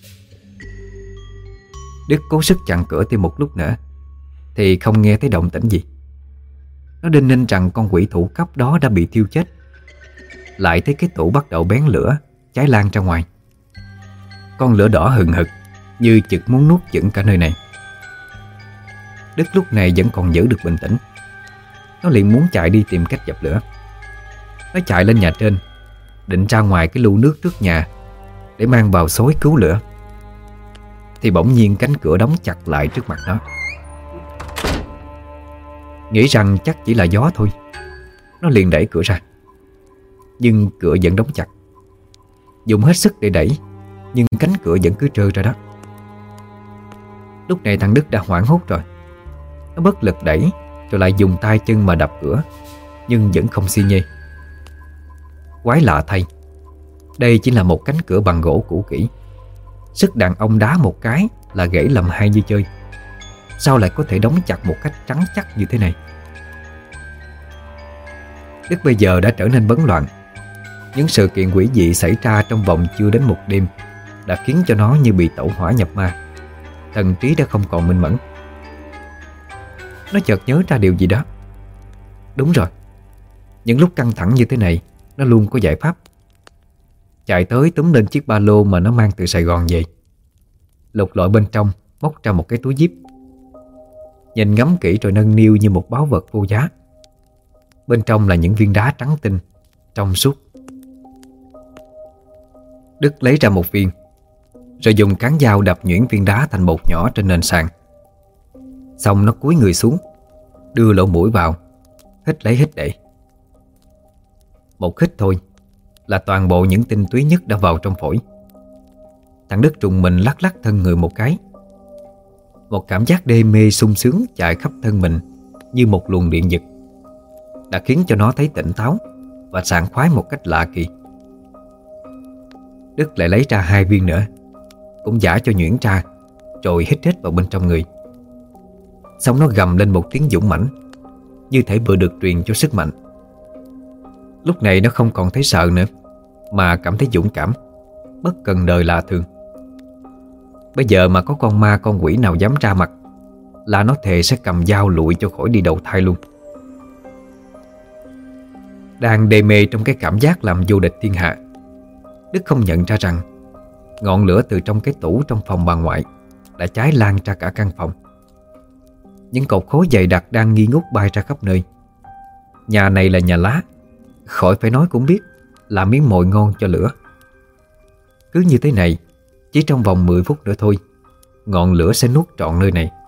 Đức cố sức chặn cửa thêm một lúc nữa thì không nghe thấy động tĩnh gì. Nó đinh ninh rằng con quỷ thủ cấp đó đã bị thiêu chết. Lại thấy cái tủ bắt đầu bén lửa, cháy lan ra ngoài. Con lửa đỏ hừng hực, như chực muốn nuốt chửng cả nơi này. Đức lúc này vẫn còn giữ được bình tĩnh. Nó liền muốn chạy đi tìm cách dập lửa. Nó chạy lên nhà trên, định ra ngoài cái lu nước trước nhà để mang vào xối cứu lửa. thì bỗng nhiên cánh cửa đóng chặt lại trước mặt nó. Nghĩ rằng chắc chỉ là gió thôi, nó liền đẩy cửa ra. Nhưng cửa vẫn đóng chặt. Dùng hết sức để đẩy, nhưng cánh cửa vẫn cứ trơ ra đó. Lúc này thằng Đức đã hoảng hốt rồi. Nó bất lực đẩy, rồi lại dùng tay chân mà đập cửa, nhưng vẫn không xi nhê. Quái lạ thay, đây chỉ là một cánh cửa bằng gỗ cũ kỹ. Sức đàn ông đá một cái là gãy làm hai như chơi. Sao lại có thể đóng chặt một cách trắng chắc như thế này? Đức bây giờ đã trở nên bấn loạn. Những sự kiện quỷ dị xảy ra trong vòng chưa đến một đêm đã khiến cho nó như bị tẩu hỏa nhập ma. Thần trí đã không còn minh mẫn. Nó chợt nhớ ra điều gì đó. Đúng rồi, những lúc căng thẳng như thế này, nó luôn có giải pháp. Chạy tới túm lên chiếc ba lô mà nó mang từ Sài Gòn về, lục lọi bên trong, móc ra một cái túi zip. Nhìn ngắm kỹ rồi nâng niu như một báu vật vô giá. Bên trong là những viên đá trắng tinh, trong suốt. Đức lấy ra một viên, rồi dùng cán dao đập nhuyễn viên đá thành bột nhỏ trên nền sàn. Xong nó cúi người xuống, đưa lỗ mũi vào, hít lấy hít để. Một hít thôi là toàn bộ những tinh túy nhất đã vào trong phổi. Thằng Đức trùng mình lắc lắc thân người một cái. Một cảm giác đê mê sung sướng chạy khắp thân mình như một luồng điện giật, đã khiến cho nó thấy tỉnh táo và sảng khoái một cách lạ kỳ. Đức lại lấy ra 2 viên nữa, cũng giả cho nhuyễn ra, rồi hít hết vào bên trong người. Xong nó gầm lên một tiếng dũng mãnh, như thể vừa được truyền cho sức mạnh. Lúc này nó không còn thấy sợ nữa, mà cảm thấy dũng cảm, bất cần đời lạ thường. Bây giờ mà có con ma con quỷ nào dám ra mặt là nó thề sẽ cầm dao lụi cho khỏi đi đầu thai luôn. Đang đê mê trong cái cảm giác làm vô địch thiên hạ, Đức không nhận ra rằng ngọn lửa từ trong cái tủ trong phòng bà ngoại đã cháy lan ra cả căn phòng. Những cột khói dày đặc đang nghi ngút bay ra khắp nơi. Nhà này là nhà lá, khỏi phải nói cũng biết là miếng mồi ngon cho lửa. Cứ như thế này, chỉ trong vòng 10 phút nữa thôi, ngọn lửa sẽ nuốt trọn nơi này.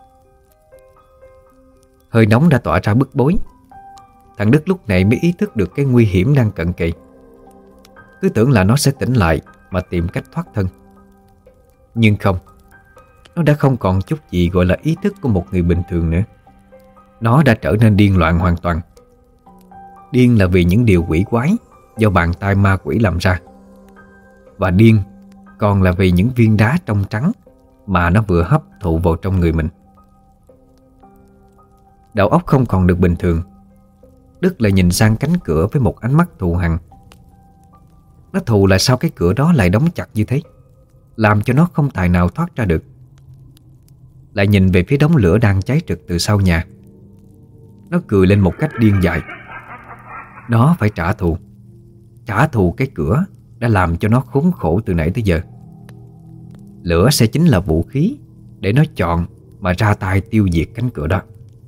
Hơi nóng đã tỏa ra bức bối. Thằng Đức lúc này mới ý thức được cái nguy hiểm đang cận kề. Cứ tưởng là nó sẽ tỉnh lại mà tìm cách thoát thân. Nhưng không, nó đã không còn chút gì gọi là ý thức của một người bình thường nữa. Nó đã trở nên điên loạn hoàn toàn. Điên là vì những điều quỷ quái do bàn tay ma quỷ làm ra. Và điên còn là vì những viên đá trong trắng mà nó vừa hấp thụ vào trong người mình. Đầu óc không còn được bình thường. Đức lại nhìn sang cánh cửa với một ánh mắt thù hằn. Nó thù là sao cái cửa đó lại đóng chặt như thế, làm cho nó không tài nào thoát ra được. Lại nhìn về phía đống lửa đang cháy rực từ sau nhà. Nó cười lên một cách điên dại. Nó phải trả thù. Trả thù cái cửa đã làm cho nó khốn khổ từ nãy tới giờ. Lửa sẽ chính là vũ khí để nó chọn mà ra tay tiêu diệt cánh cửa đó.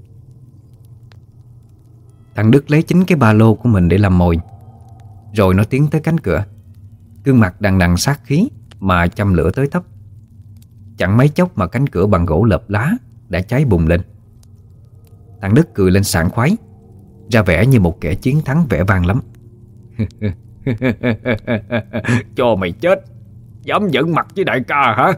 Thằng Đức lấy chính cái ba lô của mình để làm mồi. Rồi nó tiến tới cánh cửa, gương mặt đằng đằng sát khí mà châm lửa tới tấp. Chẳng mấy chốc mà cánh cửa bằng gỗ lợp lá đã cháy bùng lên. Thằng Đức cười lên sảng khoái, ra vẻ như một kẻ chiến thắng vẻ vang lắm. Cho mày chết, dám giận mặt với đại ca hả?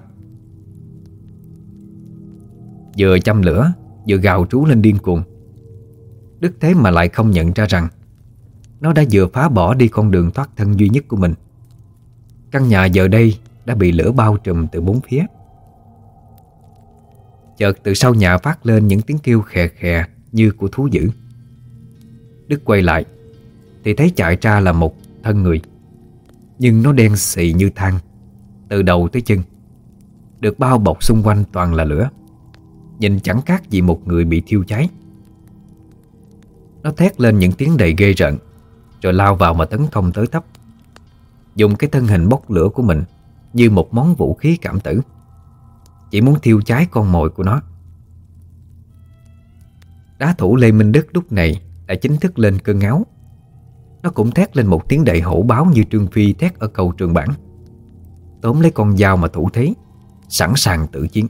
Vừa châm lửa vừa gào trú lên điên cuồng. Đức thế mà lại không nhận ra rằng nó đã vừa phá bỏ đi con đường thoát thân duy nhất của mình. Căn nhà giờ đây đã bị lửa bao trùm từ bốn phía. Chợt từ sau nhà phát lên những tiếng kêu khè khè như của thú dữ. Đức quay lại thì thấy chạy ra là một thân người, nhưng nó đen xì như than, từ đầu tới chân, được bao bọc xung quanh toàn là lửa. Nhìn chẳng khác gì một người bị thiêu cháy. Nó thét lên những tiếng đầy ghê rợn, rồi lao vào mà tấn công tới tấp, dùng cái thân hình bốc lửa của mình như một món vũ khí cảm tử, chỉ muốn thiêu cháy con mồi của nó. Đá thủ Lê Minh Đức lúc này đã chính thức lên cơn ngáo. Nó cũng thét lên một tiếng đầy hổ báo như Trương Phi thét ở cầu Trường Bản, tóm lấy con dao mà thủ thế, sẵn sàng tử chiến.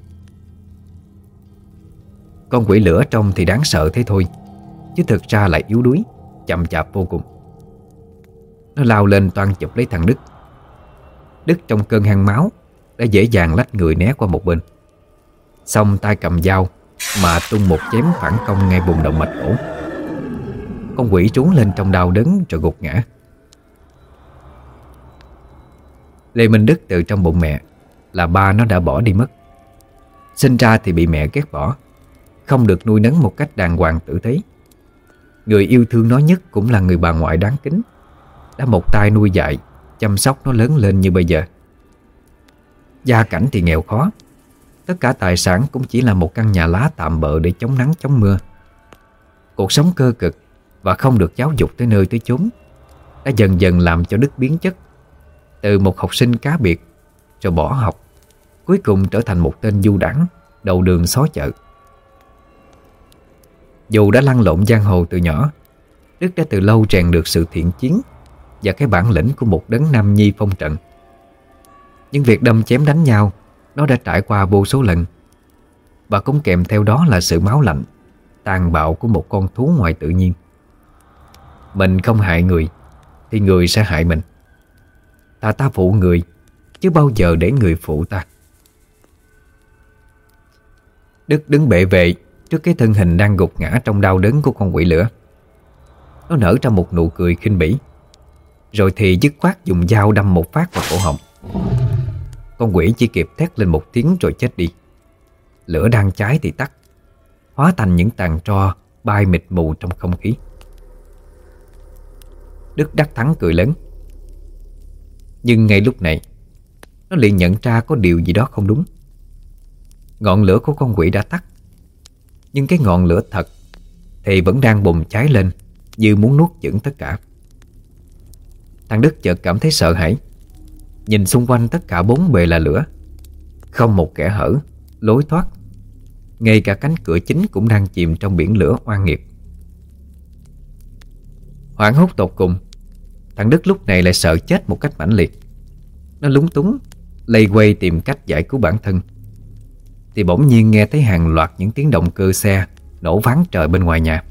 Con quỷ lửa trông thì đáng sợ thế thôi, chứ thực ra lại yếu đuối, chậm chạp vô cùng. Nó lao lên toan chụp lấy thằng Đức. Đức trong cơn hăng máu đã dễ dàng lách người né qua một bên, xong tay cầm dao mà tung một chém phản công ngay vùng động mạch cổ. Con quỷ trốn lên trong đau đớn rồi gục ngã. Lê Minh Đức từ trong bụng mẹ là ba nó đã bỏ đi mất. Sinh ra thì bị mẹ ghét bỏ, không được nuôi nấng một cách đàng hoàng tử tế. Người yêu thương nó nhất cũng là người bà ngoại đáng kính, đã một tay nuôi dạy, chăm sóc nó lớn lên như bây giờ. Gia cảnh thì nghèo khó, tất cả tài sản cũng chỉ là một căn nhà lá tạm bợ để chống nắng chống mưa. Cuộc sống cơ cực và không được giáo dục tới nơi tới chốn đã dần dần làm cho Đức biến chất, từ một học sinh cá biệt rồi bỏ học, cuối cùng trở thành một tên du đãng đầu đường xó chợ. Dù đã lăn lộn giang hồ từ nhỏ, Đức đã từ lâu rèn được sự thiện chiến và cái bản lĩnh của một đấng nam nhi phong trận. Nhưng việc đâm chém đánh nhau nó đã trải qua vô số lần, và cũng kèm theo đó là sự máu lạnh, tàn bạo của một con thú ngoài tự nhiên. Mình không hại người thì người sẽ hại mình. Ta phụ người, chứ bao giờ để người phụ ta. Đức đứng bệ vệ trước cái thân hình đang gục ngã trong đau đớn của con quỷ lửa. Nó nở ra một nụ cười khinh bỉ, rồi thì dứt khoát dùng dao đâm một phát vào cổ họng. Con quỷ chỉ kịp thét lên một tiếng rồi chết đi. Lửa đang cháy thì tắt, hóa thành những tàn tro bay mịt mù trong không khí. Đức đắc thắng cười lớn. Nhưng ngay lúc này, nó liền nhận ra có điều gì đó không đúng. Ngọn lửa của con quỷ đã tắt, nhưng cái ngọn lửa thật thì vẫn đang bùng cháy lên, như muốn nuốt chửng tất cả. Thằng Đức chợt cảm thấy sợ hãi, nhìn xung quanh tất cả bốn bề là lửa, không một kẽ hở, lối thoát. Ngay cả cánh cửa chính cũng đang chìm trong biển lửa oan nghiệt. Hoảng hốt tột cùng, thằng Đức lúc này lại sợ chết một cách mãnh liệt. Nó lúng túng lây quay tìm cách giải cứu bản thân, thì bỗng nhiên nghe thấy hàng loạt những tiếng động cơ xe nổ vang trời bên ngoài nhà.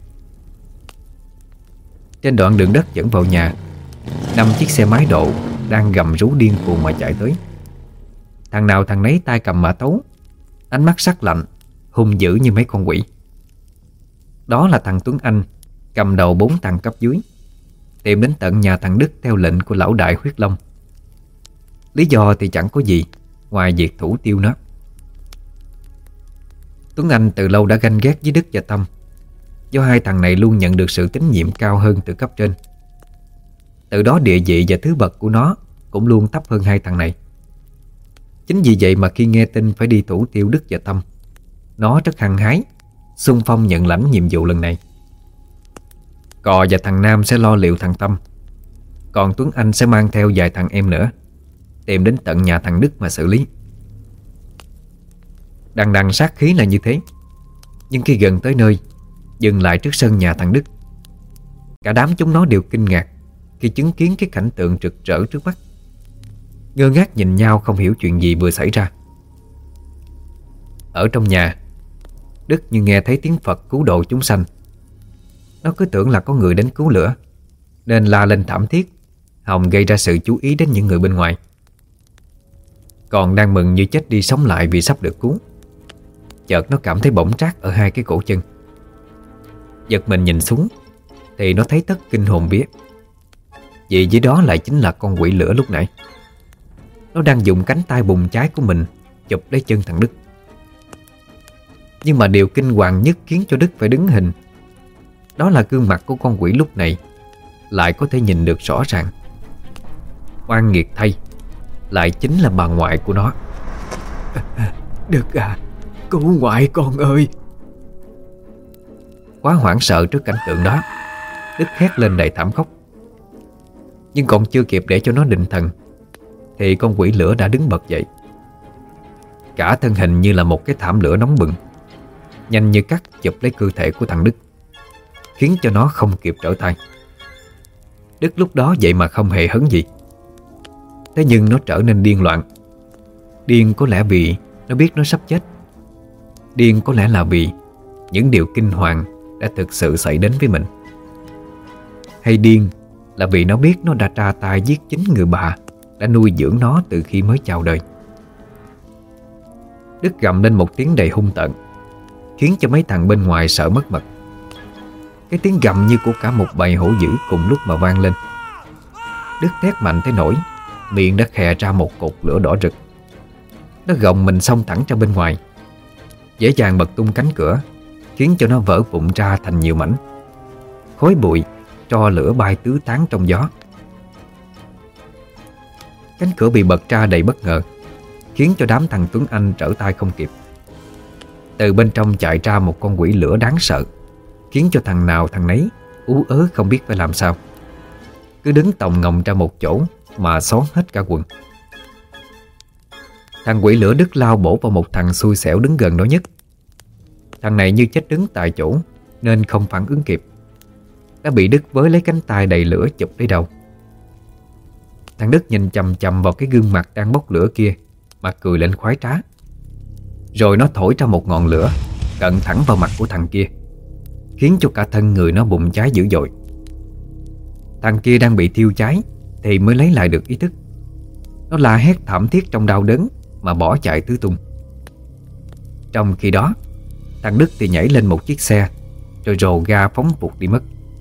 Trên đoạn đường đất dẫn vào nhà, 5 chiếc xe máy độ đang gầm rú điên cuồng mà chạy tới. Thằng nào thằng nấy tay cầm mã tấu, ánh mắt sắc lạnh, hung dữ như mấy con quỷ. Đó là thằng Tuấn Anh, cầm đầu 4 thằng cấp dưới, tìm đến tận nhà thằng Đức theo lệnh của lão đại Huyết Long. Lý do thì chẳng có gì ngoài việc thủ tiêu nó. Tuấn Anh từ lâu đã ganh ghét với Đức và Tâm, do hai thằng này luôn nhận được sự tín nhiệm cao hơn từ cấp trên. Từ đó địa vị và thứ bậc của nó cũng luôn thấp hơn hai thằng này. Chính vì vậy mà khi nghe tin phải đi thủ tiêu Đức và Tâm, nó rất hăng hái, xung phong nhận lãnh nhiệm vụ lần này. Cò và thằng Nam sẽ lo liệu thằng Tâm, còn Tuấn Anh sẽ mang theo vài thằng em nữa, tìm đến tận nhà thằng Đức mà xử lý. Đằng đằng sát khí là như thế, nhưng khi gần tới nơi, dừng lại trước sân nhà thằng Đức, cả đám chúng nó đều kinh ngạc khi chứng kiến cái cảnh tượng rực rỡ trước mắt. Ngơ ngác nhìn nhau không hiểu chuyện gì vừa xảy ra. Ở trong nhà, Đức như nghe thấy tiếng Phật cứu độ chúng sanh. Nó cứ tưởng là có người đến cứu lửa, nên la lên thảm thiết, hòng gây ra sự chú ý đến những người bên ngoài. Còn đang mừng như chết đi sống lại vì sắp được cứu, chợt nó cảm thấy bỗng rát ở hai cái cổ chân. Giật mình nhìn xuống thì nó thấy tất kinh hồn vía, vì dưới đó lại chính là con quỷ lửa lúc nãy. Nó đang dùng cánh tay bùng cháy của mình chụp lấy chân thằng Đức. Nhưng mà điều kinh hoàng nhất khiến cho Đức phải đứng hình, đó là gương mặt của con quỷ lúc này lại có thể nhìn được rõ ràng. Oan nghiệt thay, lại chính là bà ngoại của nó. Đức à, cứu ngoại con ơi. Quá hoảng sợ trước cảnh tượng đó, Đức hét lên đầy thảm khốc. Nhưng còn chưa kịp để cho nó định thần thì con quỷ lửa đã đứng bật dậy. Cả thân hình như là một cái thảm lửa nóng bừng, nhanh như cắt chụp lấy cơ thể của thằng Đức, khiến cho nó không kịp trở tay. Đức lúc đó vậy mà không hề hấn gì. Thế nhưng nó trở nên điên loạn. Điên có lẽ vì Nó biết nó sắp chết. Điên có lẽ là vì những điều kinh hoàng đã thực sự xảy đến với mình, hay điên là vì nó biết nó đã ra tay giết chính người bà đã nuôi dưỡng nó từ khi mới chào đời. Đức gầm lên một tiếng đầy hung tợn, khiến cho mấy thằng bên ngoài sợ mất mật. Cái tiếng gầm như của cả một bầy hổ dữ cùng lúc mà vang lên. Đức thét mạnh tới nỗi miệng đã khè ra một cột lửa đỏ rực. Nó gồng mình xông thẳng ra bên ngoài, dễ dàng bật tung cánh cửa, khiến cho nó vỡ vụn ra thành nhiều mảnh. Khói bụi, tro lửa bay tứ tán trong gió. Cánh cửa bị bật ra đầy bất ngờ, khiến cho đám thằng Tuấn Anh trở tay không kịp. Từ bên trong chạy ra một con quỷ lửa đáng sợ, khiến cho thằng nào thằng nấy ú ớ không biết phải làm sao. Cứ đứng tòng ngồng ra một chỗ mà xón hết cả quần. Thằng quỷ lửa Đức lao bổ vào một thằng xui xẻo đứng gần đó nhất. Thằng này như chết đứng tại chỗ nên không phản ứng kịp, đã bị Đức với lấy cánh tay đầy lửa chụp lấy đầu. Thằng Đức nhìn chằm chằm vào cái gương mặt đang bốc lửa kia mà cười lên khoái trá. Rồi nó thổi ra một ngọn lửa cận thẳng vào mặt của thằng kia, khiến cho cả thân người nó bùng cháy dữ dội. Thằng kia đang bị thiêu cháy thì mới lấy lại được ý thức. Nó la hét thảm thiết trong đau đớn mà bỏ chạy tứ tung. Trong khi đó, thằng Đức thì nhảy lên một chiếc xe rồi rồ ga phóng vụt đi mất.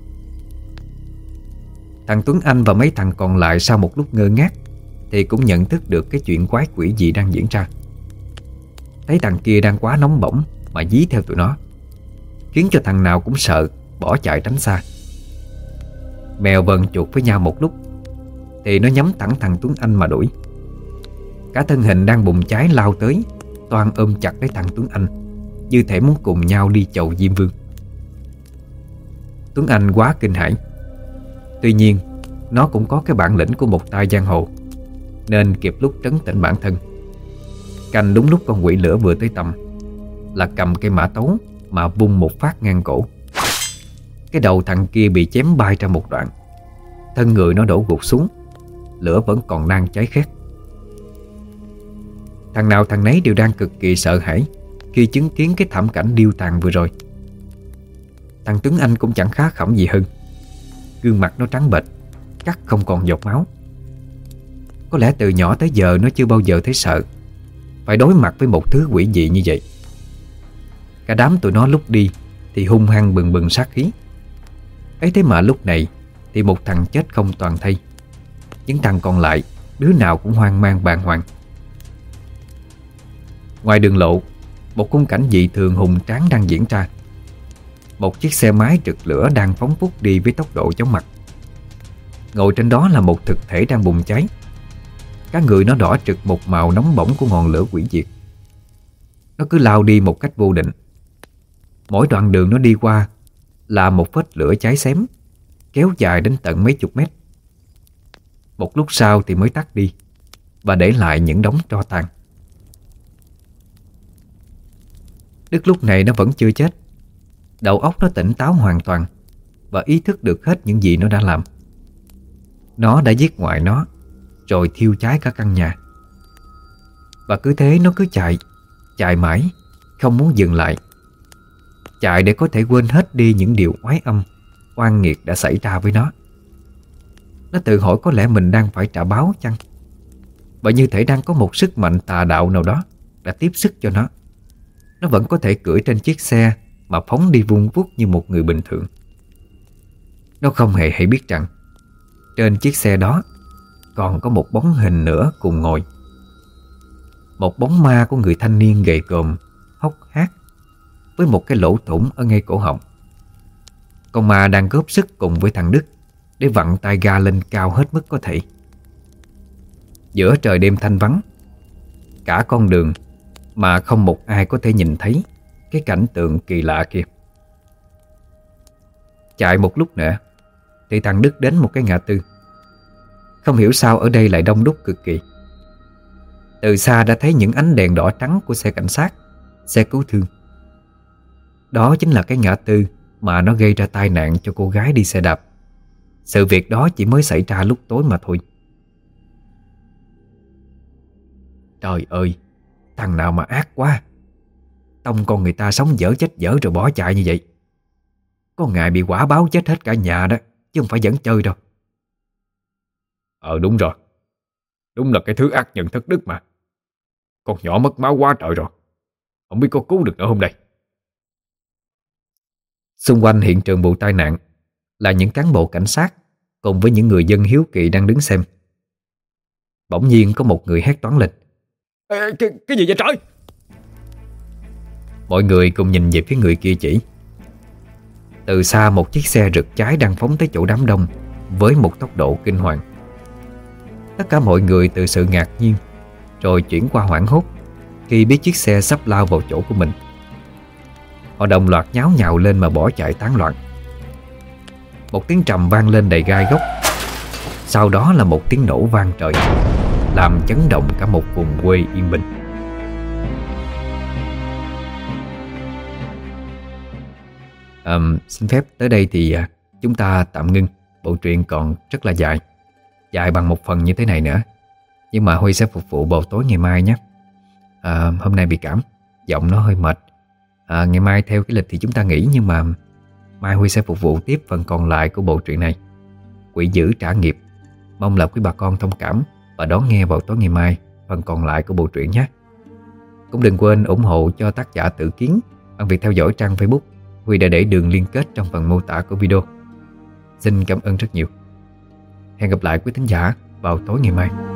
Thằng Tuấn Anh và mấy thằng còn lại sau một lúc ngơ ngác thì cũng nhận thức được cái chuyện quái quỷ gì đang diễn ra. Thấy thằng kia đang quá nóng bỏng mà dí theo tụi nó, khiến cho thằng nào cũng sợ bỏ chạy tránh xa. Mèo vờn chuột với nhau một lúc thì nó nhắm thẳng thằng Tuấn Anh mà đuổi. Cả thân hình đang bùng cháy lao tới, toan ôm chặt lấy thằng Tuấn Anh, như thể muốn cùng nhau đi chầu Diêm Vương. Tuấn Anh quá kinh hãi. Tuy nhiên nó cũng có cái bản lĩnh của một tay giang hồ, nên kịp lúc trấn tĩnh bản thân. Canh đúng lúc con quỷ lửa vừa tới tầm là cầm cây mã tấu mà vung một phát ngang cổ. Cái đầu thằng kia bị chém bay ra một đoạn, thân người nó đổ gục xuống, lửa vẫn còn đang cháy khét. Thằng nào thằng nấy đều đang cực kỳ sợ hãi khi chứng kiến cái thảm cảnh điêu tàn vừa rồi. Thằng Tuấn Anh cũng chẳng khá khẩm gì hơn. Gương mặt nó trắng bệch, cắt không còn giọt máu. Có lẽ từ nhỏ tới giờ nó chưa bao giờ thấy sợ phải đối mặt với một thứ quỷ dị như vậy. Cả đám tụi nó lúc đi thì hung hăng bừng bừng sát khí. Ấy thế mà lúc này thì một thằng chết không toàn thây. Những thằng còn lại đứa nào cũng hoang mang bàng hoàng. Ngoài đường lộ, một khung cảnh dị thường hùng tráng đang diễn ra. Một chiếc xe máy rực lửa đang phóng vút đi với tốc độ chóng mặt. Ngồi trên đó là một thực thể đang bùng cháy. Cả người nó đỏ trực một màu nóng bỏng của ngọn lửa hủy diệt. Nó cứ lao đi một cách vô định. Mỗi đoạn đường nó đi qua là một vết lửa cháy xém, kéo dài đến tận mấy chục mét. Một lúc sau thì mới tắt đi và để lại những đống tro tàn. Đức lúc này nó vẫn chưa chết. Đầu óc nó tỉnh táo hoàn toàn và ý thức được hết những gì nó đã làm. Nó đã giết ngoại nó, rồi thiêu cháy cả căn nhà. Và cứ thế nó cứ chạy mãi, không muốn dừng lại. Chạy để có thể quên hết đi những điều oái âm, oan nghiệt đã xảy ra với nó. Nó tự hỏi có lẽ mình đang phải trả báo chăng? Và như thể đang có một sức mạnh tà đạo nào đó đã tiếp sức cho nó. Nó vẫn có thể cưỡi trên chiếc xe mà phóng đi vun vút như một người bình thường. Nó không hề hay biết rằng trên chiếc xe đó còn có một bóng hình nữa cùng ngồi. Một bóng ma của người thanh niên gầy còm, hốc hác, với một cái lỗ thủng ở ngay cổ họng. Con ma đang góp sức cùng với thằng Đức để vặn tay ga lên cao hết mức có thể. Giữa trời đêm thanh vắng, cả con đường mà không một ai có thể nhìn thấy cái cảnh tượng kỳ lạ kia. Chạy một lúc nữa thì thằng Đức đến một cái ngã tư. Không hiểu sao ở đây lại đông đúc cực kỳ. Từ xa đã thấy những ánh đèn đỏ trắng của xe cảnh sát, xe cứu thương. Đó chính là cái ngã tư mà nó gây ra tai nạn cho cô gái đi xe đạp. Sự việc đó chỉ mới xảy ra lúc tối mà thôi. Trời ơi, Thằng nào mà ác quá, tông con người ta sống dở chết dở rồi bỏ chạy như vậy. Có ngày bị quả báo chết hết cả nhà đó, chứ không phải dẫn chơi đâu. Đúng rồi. Đúng là cái thứ ác nhân thất đức mà. Con nhỏ mất máu quá trời rồi, không biết có cứu được nữa hôm nay. Xung quanh hiện trường vụ tai nạn là những cán bộ cảnh sát cùng với những người dân hiếu kỳ đang đứng xem. Bỗng nhiên có một người hét toáng lên: Cái gì vậy trời? Mọi người cùng nhìn về phía người kia chỉ. Từ xa một chiếc xe rực cháy đang phóng tới chỗ đám đông với một tốc độ kinh hoàng. Tất cả mọi người từ sự ngạc nhiên rồi chuyển qua hoảng hốt khi biết chiếc xe sắp lao vào chỗ của mình. Họ đồng loạt nháo nhào lên mà bỏ chạy tán loạn. Một tiếng trầm vang lên đầy gai góc. Sau đó là một tiếng nổ vang trời, làm chấn động cả một vùng quê yên bình. Xin phép tới đây thì chúng ta tạm ngưng. Bộ truyện còn rất là dài, dài bằng một phần như thế này nữa. Nhưng mà Huy sẽ phục vụ vào tối ngày mai nhé. Hôm nay bị cảm, giọng nó hơi mệt. Ngày mai theo cái lịch thì chúng ta nghỉ, nhưng mà mai Huy sẽ phục vụ tiếp phần còn lại của bộ truyện này, Quỷ dữ trả nghiệp. Mong là quý bà con thông cảm và đón nghe vào tối ngày mai phần còn lại của bộ truyện nhé. Cũng đừng quên ủng hộ cho tác giả Tử Kiến bằng việc theo dõi trang Facebook. Huy đã để đường liên kết trong phần mô tả của video. Xin cảm ơn rất nhiều. Hẹn gặp lại quý thính giả vào tối ngày mai.